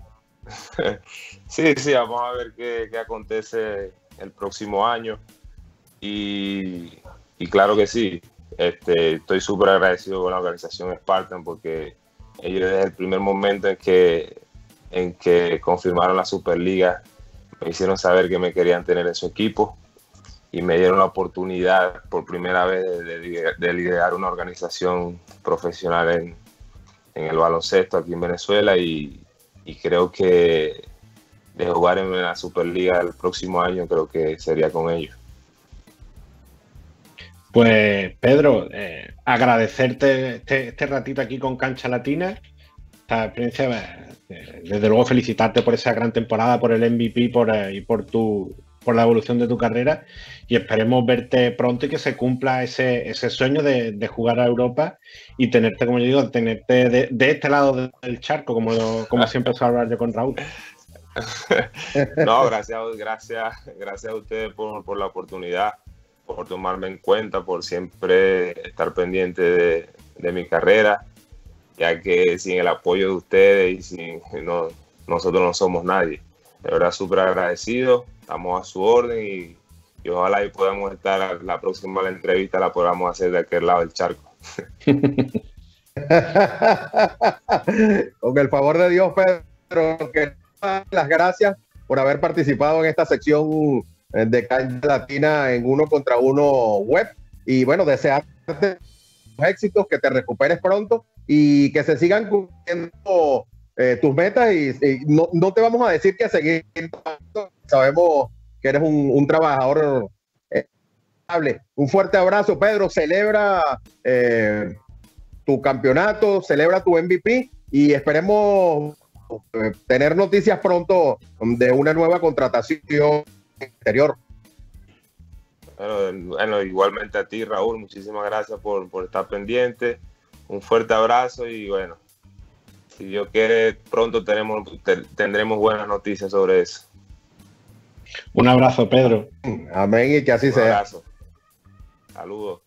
Sí, sí, vamos a ver qué, qué acontece el próximo año y, y claro que sí, este, estoy súper agradecido con la organización Spartan porque ellos desde el primer momento en que, en que confirmaron la Superliga me hicieron saber que me querían tener en su equipo y me dieron la oportunidad por primera vez de, de, de liderar una organización profesional en, en el baloncesto aquí en Venezuela y, y creo que de jugar en la Superliga el próximo año, creo que sería con ellos. Pues Pedro, eh, agradecerte este, este ratito aquí con Cancha Latina, esta experiencia, eh, desde luego felicitarte por esa gran temporada, por el M V P por, eh, y por tu por la evolución de tu carrera, y esperemos verte pronto y que se cumpla ese, ese sueño de, de jugar a Europa y tenerte, como yo digo, tenerte de, de este lado del charco, como, lo, como siempre suelo hablar yo con Raúl. No, gracias, gracias, gracias a ustedes por, por la oportunidad, por tomarme en cuenta, por siempre estar pendiente de, de mi carrera, ya que sin el apoyo de ustedes y sin no, nosotros no somos nadie. De verdad, súper agradecido, estamos a su orden y, y ojalá y podamos estar la próxima la entrevista la podamos hacer de aquel lado del charco. Con el favor de Dios, Pedro, que las gracias por haber participado en esta sección de Cancha Latina en uno contra uno web, y bueno, desearte éxitos, que te recuperes pronto y que se sigan cumpliendo eh, tus metas, y, y no, no te vamos a decir que a seguir, sabemos que eres un, un trabajador estable. Un fuerte abrazo, Pedro, celebra eh, tu campeonato, celebra tu M V P y esperemos eh, tener noticias pronto de una nueva contratación exterior. Bueno, bueno, igualmente a ti, Raúl, muchísimas gracias por, por estar pendiente. Un fuerte abrazo y bueno, si Dios quiere, pronto tenemos, te, tendremos buenas noticias sobre eso. Un abrazo, Pedro. Amén, y que así Un sea. abrazo. Saludos.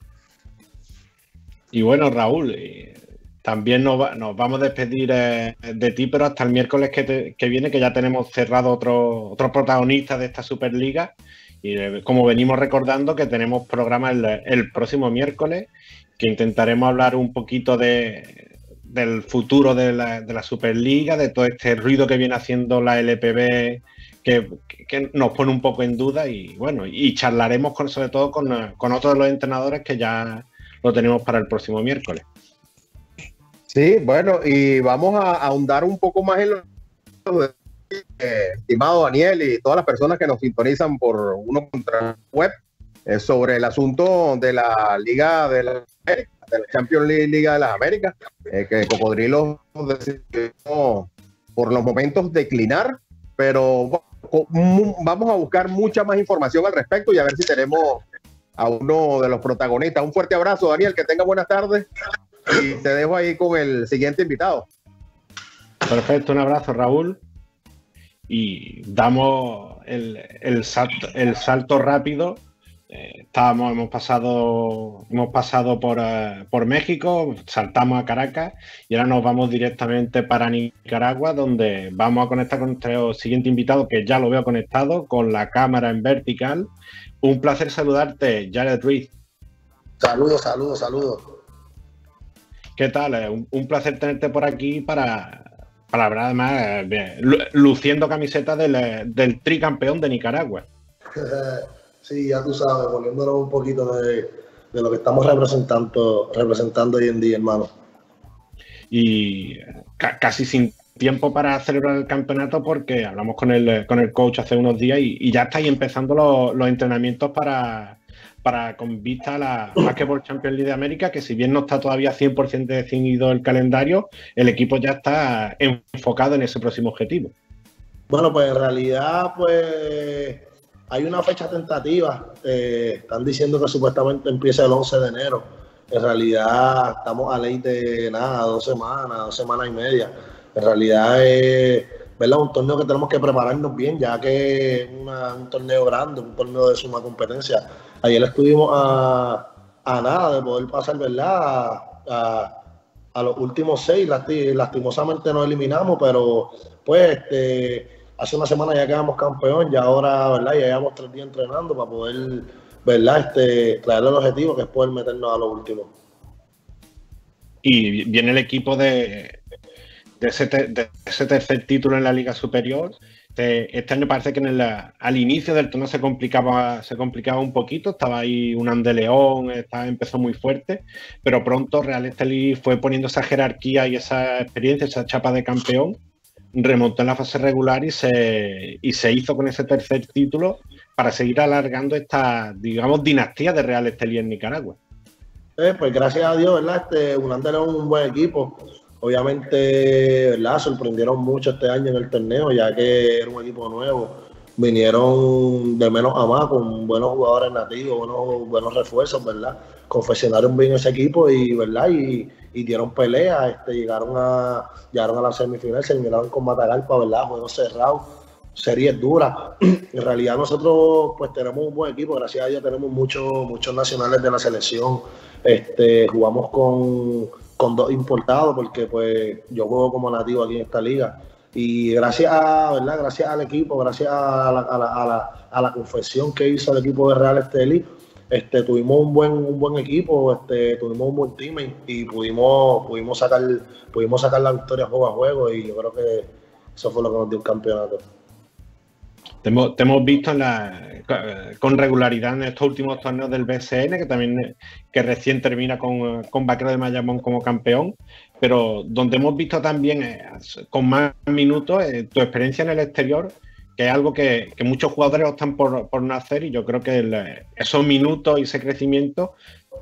Y bueno, Raúl, eh, también nos, va, nos vamos a despedir eh, de ti, pero hasta el miércoles que, te, que viene, que ya tenemos cerrado otro, otro protagonista de esta Superliga. Y eh, como venimos recordando, que tenemos programa el, el próximo miércoles, que intentaremos hablar un poquito de, del futuro de la, de la Superliga, de todo este ruido que viene haciendo la L P B, que, que nos pone un poco en duda, y bueno, y charlaremos con, sobre todo con, con otros de los entrenadores que ya lo tenemos para el próximo miércoles. Sí, bueno, y vamos a ahondar un poco más en lo eh, estimado Daniel y todas las personas que nos sintonizan por uno contra web, eh, sobre el asunto de la Liga de la América, de la Champions League Liga de las Américas, eh, que Cocodrilo decidió por los momentos declinar, pero bueno, vamos a buscar mucha más información al respecto y a ver si tenemos a uno de los protagonistas. Un fuerte abrazo, Daniel, que tenga buenas tardes y te dejo ahí con el siguiente invitado. Perfecto, un abrazo, Raúl. Y damos el, el, salto, el salto rápido. Eh, estábamos, hemos pasado, hemos pasado por, uh, por México, saltamos a Caracas y ahora nos vamos directamente para Nicaragua, donde vamos a conectar con nuestro siguiente invitado, que ya lo veo conectado con la cámara en vertical. Un placer saludarte, Jared Ruiz. Saludos, saludos, saludos. ¿Qué tal? Un, un placer tenerte por aquí para, para hablar, además, bien, luciendo camiseta del, del tricampeón de Nicaragua. Sí, ya tú sabes, poniéndonos un poquito de, de lo que estamos representando, representando hoy en día, hermano. Y ca casi sin tiempo para celebrar el campeonato, porque hablamos con el, con el coach hace unos días y, y ya estáis empezando los, los entrenamientos para, para con vista a la Basketball Champions League de América, que si bien no está todavía cien por ciento definido el calendario, el equipo ya está enfocado en ese próximo objetivo. Bueno, pues en realidad, pues hay una fecha tentativa. Eh, están diciendo que supuestamente empieza el once de enero. En realidad estamos a ley de nada, dos semanas, dos semanas y media. En realidad es, ¿verdad?, un torneo que tenemos que prepararnos bien, ya que es una, un torneo grande, un torneo de suma competencia. Ayer estuvimos a, a nada de poder pasar, ¿verdad?, a, a, a los últimos seis. Lastimosamente nos eliminamos, pero pues este, hace una semana ya quedamos campeón, y ahora, ¿verdad?, ya llevamos tres días entrenando para poder, ¿verdad?, este, traer el objetivo, que es poder meternos a lo último. Y viene el equipo de... De ese, te, de ese tercer título en la Liga Superior. Este, este año parece que en el, al inicio del torneo se complicaba, se complicaba un poquito, estaba ahí un Ande León, estaba, empezó muy fuerte, pero pronto Real Estelí fue poniendo esa jerarquía y esa experiencia, esa chapa de campeón, remontó en la fase regular y se, y se hizo con ese tercer título para seguir alargando esta, digamos, dinastía de Real Estelí en Nicaragua. Eh, pues gracias a Dios, ¿verdad? Este, Unander es un buen equipo. Obviamente, ¿verdad? Sorprendieron mucho este año en el torneo, ya que era un equipo nuevo. Vinieron de menos a más con buenos jugadores nativos, buenos, buenos refuerzos, ¿verdad? Confeccionaron bien ese equipo y, ¿verdad? Y, y dieron pelea, este, llegaron a llegaron a la semifinal, se eliminaron con Matagalpa, ¿verdad? Juegos cerrados, series duras. En realidad nosotros pues tenemos un buen equipo, gracias a Dios tenemos muchos muchos nacionales de la selección. Este, jugamos con, con dos importados porque pues yo juego como nativo aquí en esta liga. Y gracias a, ¿verdad? Gracias al equipo, gracias a la, a la, a la, a la confección que hizo el equipo de Real Estelí, este, tuvimos un buen, un buen equipo, este, tuvimos un buen team y pudimos, pudimos sacar, pudimos sacar la victoria juego a juego, y yo creo que eso fue lo que nos dio el campeonato. Te hemos, te hemos visto en la, con regularidad en estos últimos torneos del B S N, que también que recién termina con, con Vaquero de Mayamón como campeón, pero donde hemos visto también eh, con más minutos eh, tu experiencia en el exterior, que es algo que, que muchos jugadores optan por, por no hacer, y yo creo que el, esos minutos y ese crecimiento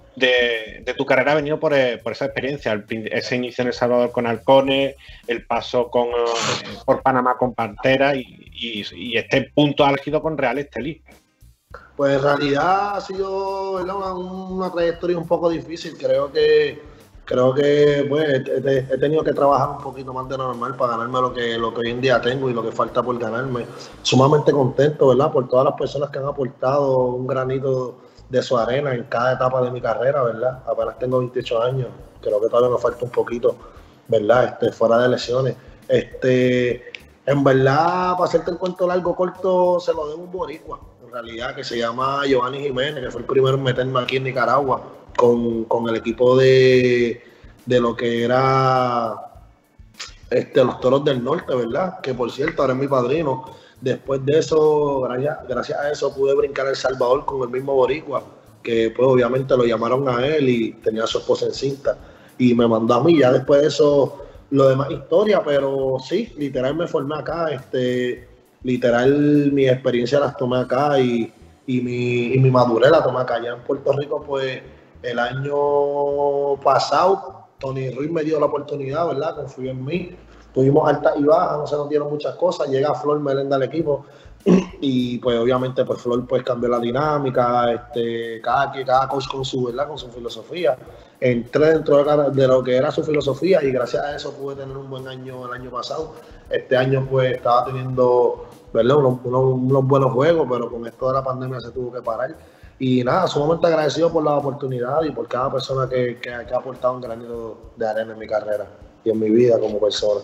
de, de tu carrera ha venido por, por esa experiencia, el, ese inicio en El Salvador con Halcones, el paso con, eh, por Panamá con Pantera y, y, y este punto álgido con Real Estelí. Pues en realidad ha sido, ¿verdad? Una, una trayectoria un poco difícil. Creo que creo que pues, he, he tenido que trabajar un poquito más de lo normal para ganarme lo que, lo que hoy en día tengo y lo que falta por ganarme. Sumamente contento, ¿verdad? Por todas las personas que han aportado un granito de su arena en cada etapa de mi carrera, ¿verdad? Apenas tengo veintiocho años, creo que todavía me falta un poquito, ¿verdad? Este, fuera de lesiones. Este, en verdad, para hacerte el cuento largo, corto, se lo debo un boricua, en realidad, que se llama Giovanni Jiménez, que fue el primero en meterme aquí en Nicaragua con, con el equipo de, de lo que era este, los Toros del Norte, ¿verdad? Que por cierto, ahora es mi padrino. Después de eso, gracias, gracias a eso, pude brincar a El Salvador con el mismo boricua, que pues obviamente lo llamaron a él y tenía a su esposa en cinta, y me mandó a mí. Ya después de eso, lo demás historia, pero sí, literal me formé acá, este, literal mi experiencia las tomé acá y, y, mi, y mi madurez la tomé acá. Ya en Puerto Rico, pues el año pasado, Tony Ruiz me dio la oportunidad, ¿verdad? Confió en mí. Tuvimos altas y bajas, no se nos dieron muchas cosas. Llega Flor Melenda al equipo y pues obviamente pues Flor pues cambió la dinámica, este, cada, cada coach con su, ¿verdad? Con su filosofía. Entré dentro de, de lo que era su filosofía y gracias a eso pude tener un buen año el año pasado. Este año pues estaba teniendo, ¿verdad? Unos, unos, unos buenos juegos, pero con esto de la pandemia se tuvo que parar. Y nada, sumamente agradecido por la oportunidad y por cada persona que, que, que ha aportado un granito de arena en mi carrera y en mi vida como persona.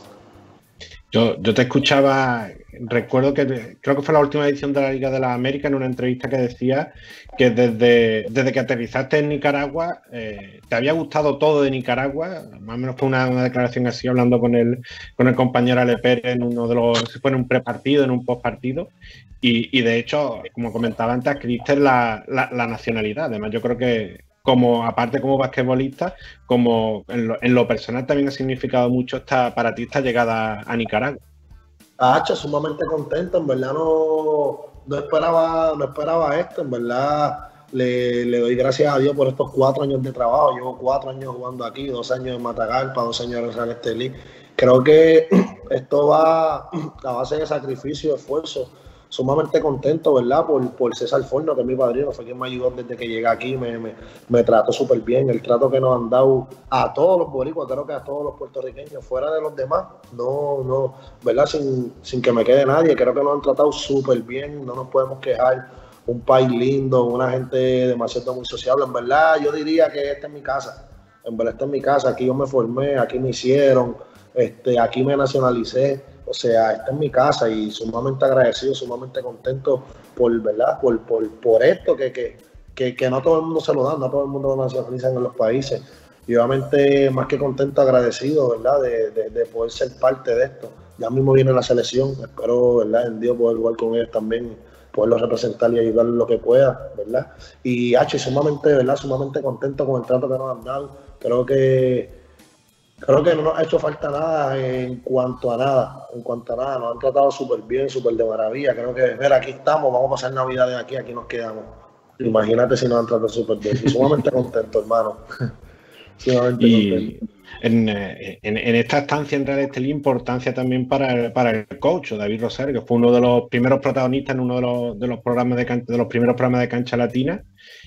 Yo, yo te escuchaba, recuerdo que creo que fue la última edición de la Liga de las Américas, en una entrevista que decía que desde, desde que aterrizaste en Nicaragua eh, te había gustado todo de Nicaragua, más o menos fue una, una declaración así, hablando con el, con el compañero Ale Pérez en uno de los, si fue en un prepartido, en un postpartido, y, y de hecho, como comentaba antes, adquiriste la, la, la nacionalidad. Además, yo creo que como aparte como basquetbolista, como en lo, en lo personal también ha significado mucho esta, para ti esta llegada a Nicaragua. Ah, sumamente contento, en verdad no, no esperaba, no esperaba esto, en verdad le, le doy gracias a Dios por estos cuatro años de trabajo. Llevo cuatro años jugando aquí, dos años en Matagalpa, dos años en Real Estelí. Creo que esto va a base de sacrificio, de esfuerzo. Sumamente contento, ¿verdad? Por, por César Forno, que es mi padrino, fue quien me ayudó desde que llegué aquí, me, me, me trató súper bien. El trato que nos han dado a todos los boricuas, creo que a todos los puertorriqueños, fuera de los demás, no, no, ¿verdad? Sin, sin que me quede nadie, creo que nos han tratado súper bien, no nos podemos quejar. Un país lindo, una gente demasiado muy sociable. En verdad, yo diría que esta es mi casa. En verdad, esta es mi casa. Aquí yo me formé, aquí me hicieron, este, aquí me nacionalicé. O sea, esta es mi casa y sumamente agradecido, sumamente contento por, ¿verdad? Por, por, por esto que, que, que, que no todo el mundo se lo da, no todo el mundo lo nacionaliza en los países. Y obviamente más que contento, agradecido, ¿verdad? De, de, de poder ser parte de esto. Ya mismo viene la selección, espero, ¿verdad? En Dios poder jugar con ellos también, poderlos representar y ayudar lo que pueda, ¿verdad? Y H, sumamente, ¿verdad? Sumamente contento con el trato que nos han dado. Creo que Creo que no nos ha hecho falta nada en cuanto a nada, en cuanto a nada, nos han tratado súper bien, súper de maravilla. Creo que, mira, aquí estamos, vamos a pasar Navidad de aquí, aquí nos quedamos. Imagínate si nos han tratado súper bien. Y sumamente contento, hermano. Sumamente Y contento. en, eh, en- en esta estancia en Real Estelí, importancia también para el, para el coach, David Rosario, que fue uno de los primeros protagonistas en uno de los, de los programas de, can- de los primeros programas de Cancha Latina.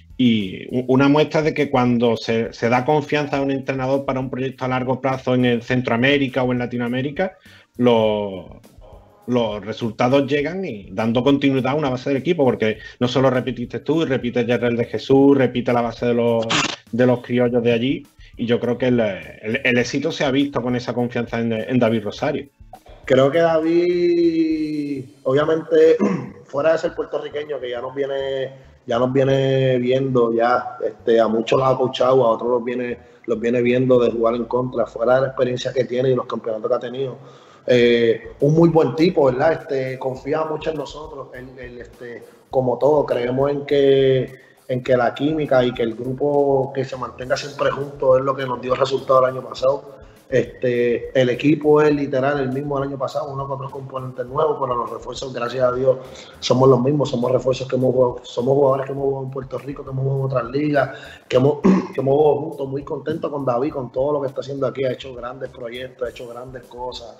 Y u- una muestra de que cuando se, se da confianza a un entrenador para un proyecto a largo plazo en el Centroamérica o en Latinoamérica, los, los resultados llegan y dando continuidad a una base del equipo, porque no solo repetiste tú, repite Yerrel de Jesús, repite la base de los, de los criollos de allí, y yo creo que el, el- el éxito se ha visto con esa confianza en, en David Rosario. Creo que David, obviamente, fuera de ser puertorriqueño, que ya nos viene, ya nos viene viendo, ya este, a muchos los ha coachado, a otros los viene, los viene viendo de jugar en contra, fuera de la experiencia que tiene y los campeonatos que ha tenido. Eh, un muy buen tipo, ¿verdad? Este, confía mucho en nosotros, él, él, este, como todo, creemos en que, en que la química y que el grupo que se mantenga siempre juntos es lo que nos dio el resultado el año pasado. Este, el equipo es literal el mismo del año pasado, uno con otros componentes nuevos, pero los refuerzos, gracias a Dios, somos los mismos, somos refuerzos que hemos jugado, somos jugadores que hemos jugado en Puerto Rico, que hemos jugado en otras ligas, que hemos, que hemos jugado juntos, muy contentos con David, con todo lo que está haciendo aquí, ha hecho grandes proyectos, ha hecho grandes cosas,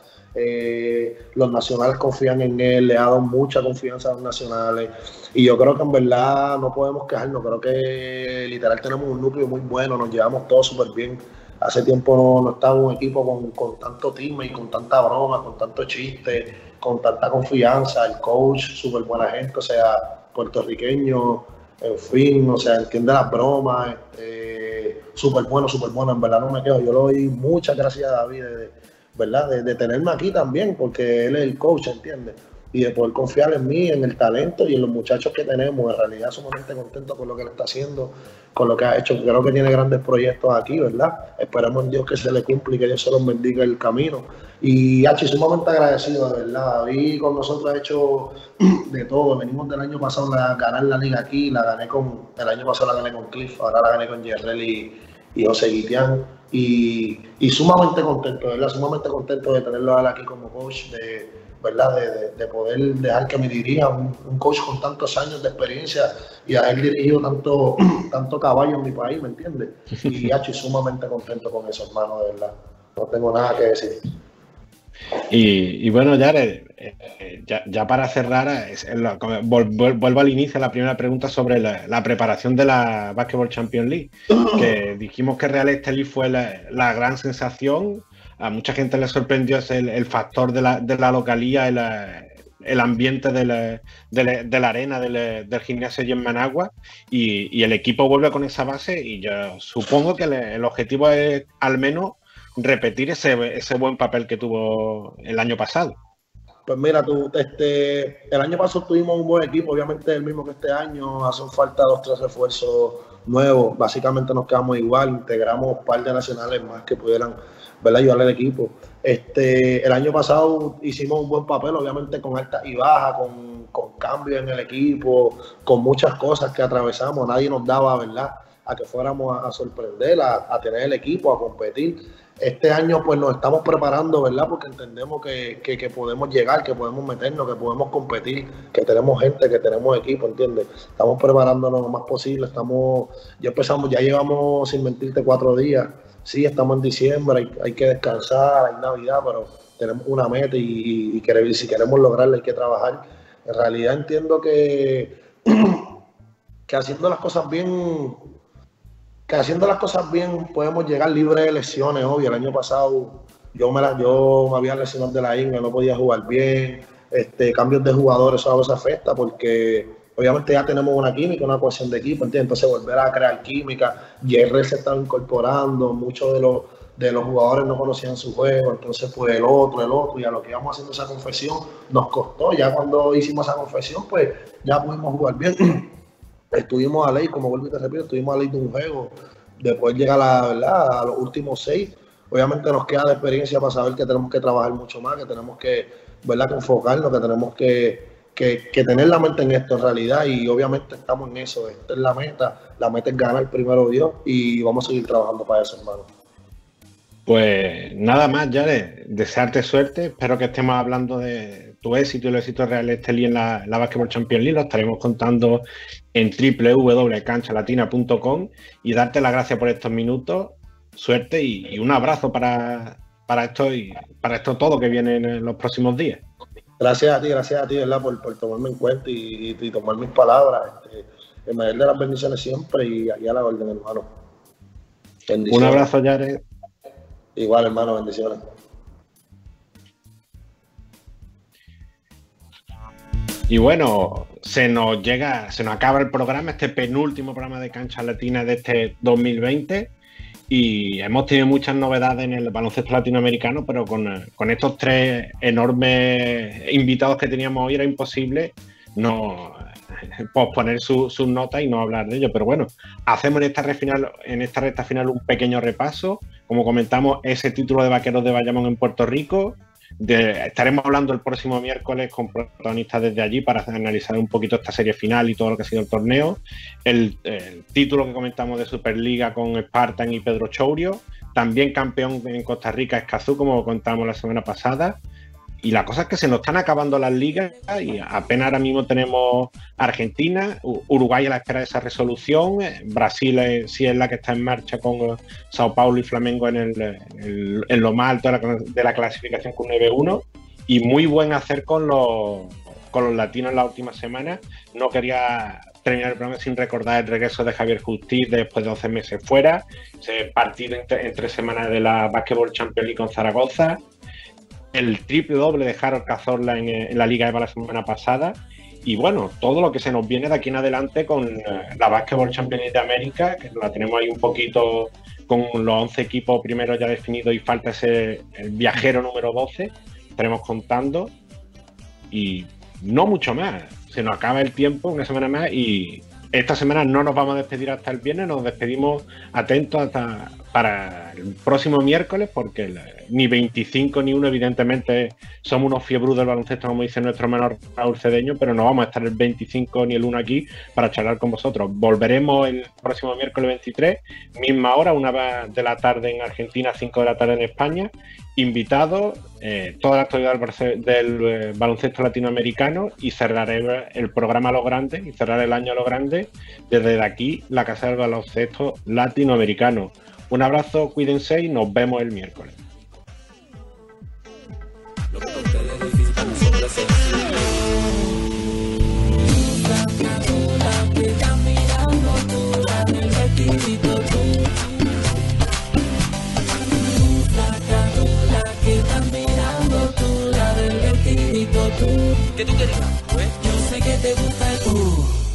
eh, los nacionales confían en él, le ha dado mucha confianza a los nacionales, y yo creo que en verdad no podemos quejarnos, creo que literal tenemos un núcleo muy bueno, nos llevamos todos súper bien. Hace tiempo no, no estaba un equipo con, con tanto time y con tanta broma, con tanto chiste, con tanta confianza. El coach, súper buena gente, o sea, puertorriqueño, en fin, o sea, entiende las bromas, este, súper bueno, súper bueno, en verdad no me quejo. Yo le doy muchas gracias a David, de, ¿verdad? De, de tenerme aquí también, porque él es el coach, ¿entiendes? Y de poder confiar en mí, en el talento y en los muchachos que tenemos. En realidad sumamente contento con lo que él está haciendo, con lo que ha hecho. Creo que tiene grandes proyectos aquí, ¿verdad? Esperamos en Dios que se le cumpla y que Dios se los bendiga el camino. Y Hachi, sumamente agradecido, de verdad. David con nosotros ha hecho de todo. Venimos del año pasado a ganar la liga aquí, la gané con, el año pasado la gané con Cliff, ahora la gané con Yerrel y, y José Guitián. Y, y sumamente contento, ¿verdad? Sumamente contento de tenerlo a él aquí como coach, de, ¿verdad? De, de, de poder dejar que me dirija un, un coach con tantos años de experiencia y haber dirigido tanto, tanto caballo en mi país, ¿me entiendes? Y Hachi, sumamente contento con eso, hermano, de verdad. No tengo nada que decir. Y, y bueno, Jared, eh, ya, ya para cerrar, es, es lo, vol, vol, vuelvo al inicio, la primera pregunta sobre la, la preparación de la Basketball Champions League, que dijimos que Real Estelí fue la, la gran sensación, a mucha gente le sorprendió el, el factor de la, de la localía, el, el ambiente de la, de la, de la arena del, del gimnasio allí en Managua, y, y el equipo vuelve con esa base, y yo supongo que le, el objetivo es al menos repetir ese, ese buen papel que tuvo el año pasado. Pues mira, tú, este, el año pasado tuvimos un buen equipo, obviamente el mismo que este año, hacen falta dos, tres refuerzos nuevos, básicamente nos quedamos igual, integramos un par de nacionales más que pudieran, ¿verdad?, ayudar al equipo. Este, el año pasado hicimos un buen papel, obviamente con altas y bajas, con, con cambios en el equipo, con muchas cosas que atravesamos, nadie nos daba, ¿verdad?, a que fuéramos a, a sorprender, a, a tener el equipo, a competir. Este año pues nos estamos preparando, ¿verdad? Porque entendemos que, que, que podemos llegar, que podemos meternos, que podemos competir, que tenemos gente, que tenemos equipo, ¿entiendes? Estamos preparándonos lo más posible, estamos, ya empezamos, ya llevamos, sin mentirte, cuatro días. Sí, estamos en diciembre, hay, hay que descansar, hay Navidad, pero tenemos una meta y, y, queremos, y si queremos lograrla hay que trabajar. En realidad entiendo que, que haciendo las cosas bien... que haciendo las cosas bien podemos llegar libres de lesiones, obvio. El año pasado yo me, la, yo me había lesionado de la ingle, no podía jugar bien, este, cambios de jugadores, eso a veces afecta porque obviamente ya tenemos una química, una cohesión de equipo, ¿entiendes? Entonces volver a crear química, Jerry se estaba incorporando, muchos de los, de los jugadores no conocían su juego, entonces pues el otro, el otro, y a lo que íbamos haciendo esa confesión nos costó. Ya cuando hicimos esa confesión pues ya pudimos jugar bien. Estuvimos a ley, como vuelvo y te repito, estuvimos a ley de un juego, de poder llegar a, ¿verdad?, a los últimos seis. Obviamente nos queda de experiencia para saber que tenemos que trabajar mucho más, que tenemos que, ¿verdad?, que enfocarnos, que tenemos que, que, que tener la mente en esto en realidad, y obviamente estamos en eso. Esta es la meta, la meta es ganar primero Dios y vamos a seguir trabajando para eso, hermano. Pues nada más, ya de desearte suerte. Espero que estemos hablando de tu éxito y los éxitos reales de Estelí en la, la Basketball Champions League. Lo estaremos contando en doble u doble u doble u punto cancha latina punto com y darte las gracias por estos minutos. Suerte y, y un abrazo para, para esto y para esto todo que viene en los próximos días. Gracias a ti, gracias a ti, ¿verdad? Por, por tomarme en cuenta y, y, y tomar mis palabras. Este, el mayor de las bendiciones siempre y aquí a la orden, hermano. Un abrazo, Jared. Igual, hermano, bendiciones. Y bueno, se nos llega, se nos acaba el programa, este penúltimo programa de Cancha Latina de este dos mil veinte. Y hemos tenido muchas novedades en el baloncesto latinoamericano, pero con, con estos tres enormes invitados que teníamos hoy era imposible no posponer sus su notas y no hablar de ello. Pero bueno, hacemos en esta, final, en esta recta final un pequeño repaso. Como comentamos, ese título de Vaqueros de Bayamón en Puerto Rico. De, estaremos hablando el próximo miércoles con protagonistas desde allí para analizar un poquito esta serie final y todo lo que ha sido el torneo. El, el título que comentamos de Superliga con Spartan y Pedro Chourio. También campeón en Costa Rica Escazú, como contamos la semana pasada. Y la cosa es que se nos están acabando las ligas y apenas ahora mismo tenemos Argentina, Uruguay a la espera de esa resolución, Brasil es, sí es la que está en marcha con Sao Paulo y Flamengo en, el, el, en lo más alto de la, de la clasificación con nueve uno y muy buen hacer con los, con los latinos en la última semana. No quería terminar el programa sin recordar el regreso de Javier Justiz después de doce meses fuera, ese partido en, en tres semanas de la Basketball Champions League con Zaragoza, el triple doble de Harold Cazorla en, en la Liga EVA la semana pasada y bueno, todo lo que se nos viene de aquí en adelante con uh, la Basketball Champions League de América, que la tenemos ahí un poquito con los once equipos primeros ya definidos y falta ese el viajero número doce, estaremos contando y no mucho más, se nos acaba el tiempo, una semana más y esta semana no nos vamos a despedir hasta el viernes, nos despedimos atentos hasta para el próximo miércoles porque el, ni veinticinco ni uno evidentemente somos unos fiebrudos del baloncesto como dice nuestro menor Raúl Cedeño, pero no vamos a estar el veinticinco ni el uno aquí para charlar con vosotros. Volveremos el próximo miércoles veintitrés, misma hora, una de la tarde en Argentina, cinco de la tarde en España. Invitados, eh, toda la actualidad del, del eh, baloncesto latinoamericano y cerraré el programa a lo grande y cerrar el año a lo grande desde aquí, la Casa del Baloncesto Latinoamericano. Un abrazo, cuídense y nos vemos el miércoles. Lo que para ustedes es difícil, para nosotros es sencillo. Tú, la que está mirando tú, la del vestidito tú. Tú, flaca, tú, la que está mirando tú, la del vestidito tú. ¿Qué tú querías? Pues yo sé que te gusta el uh.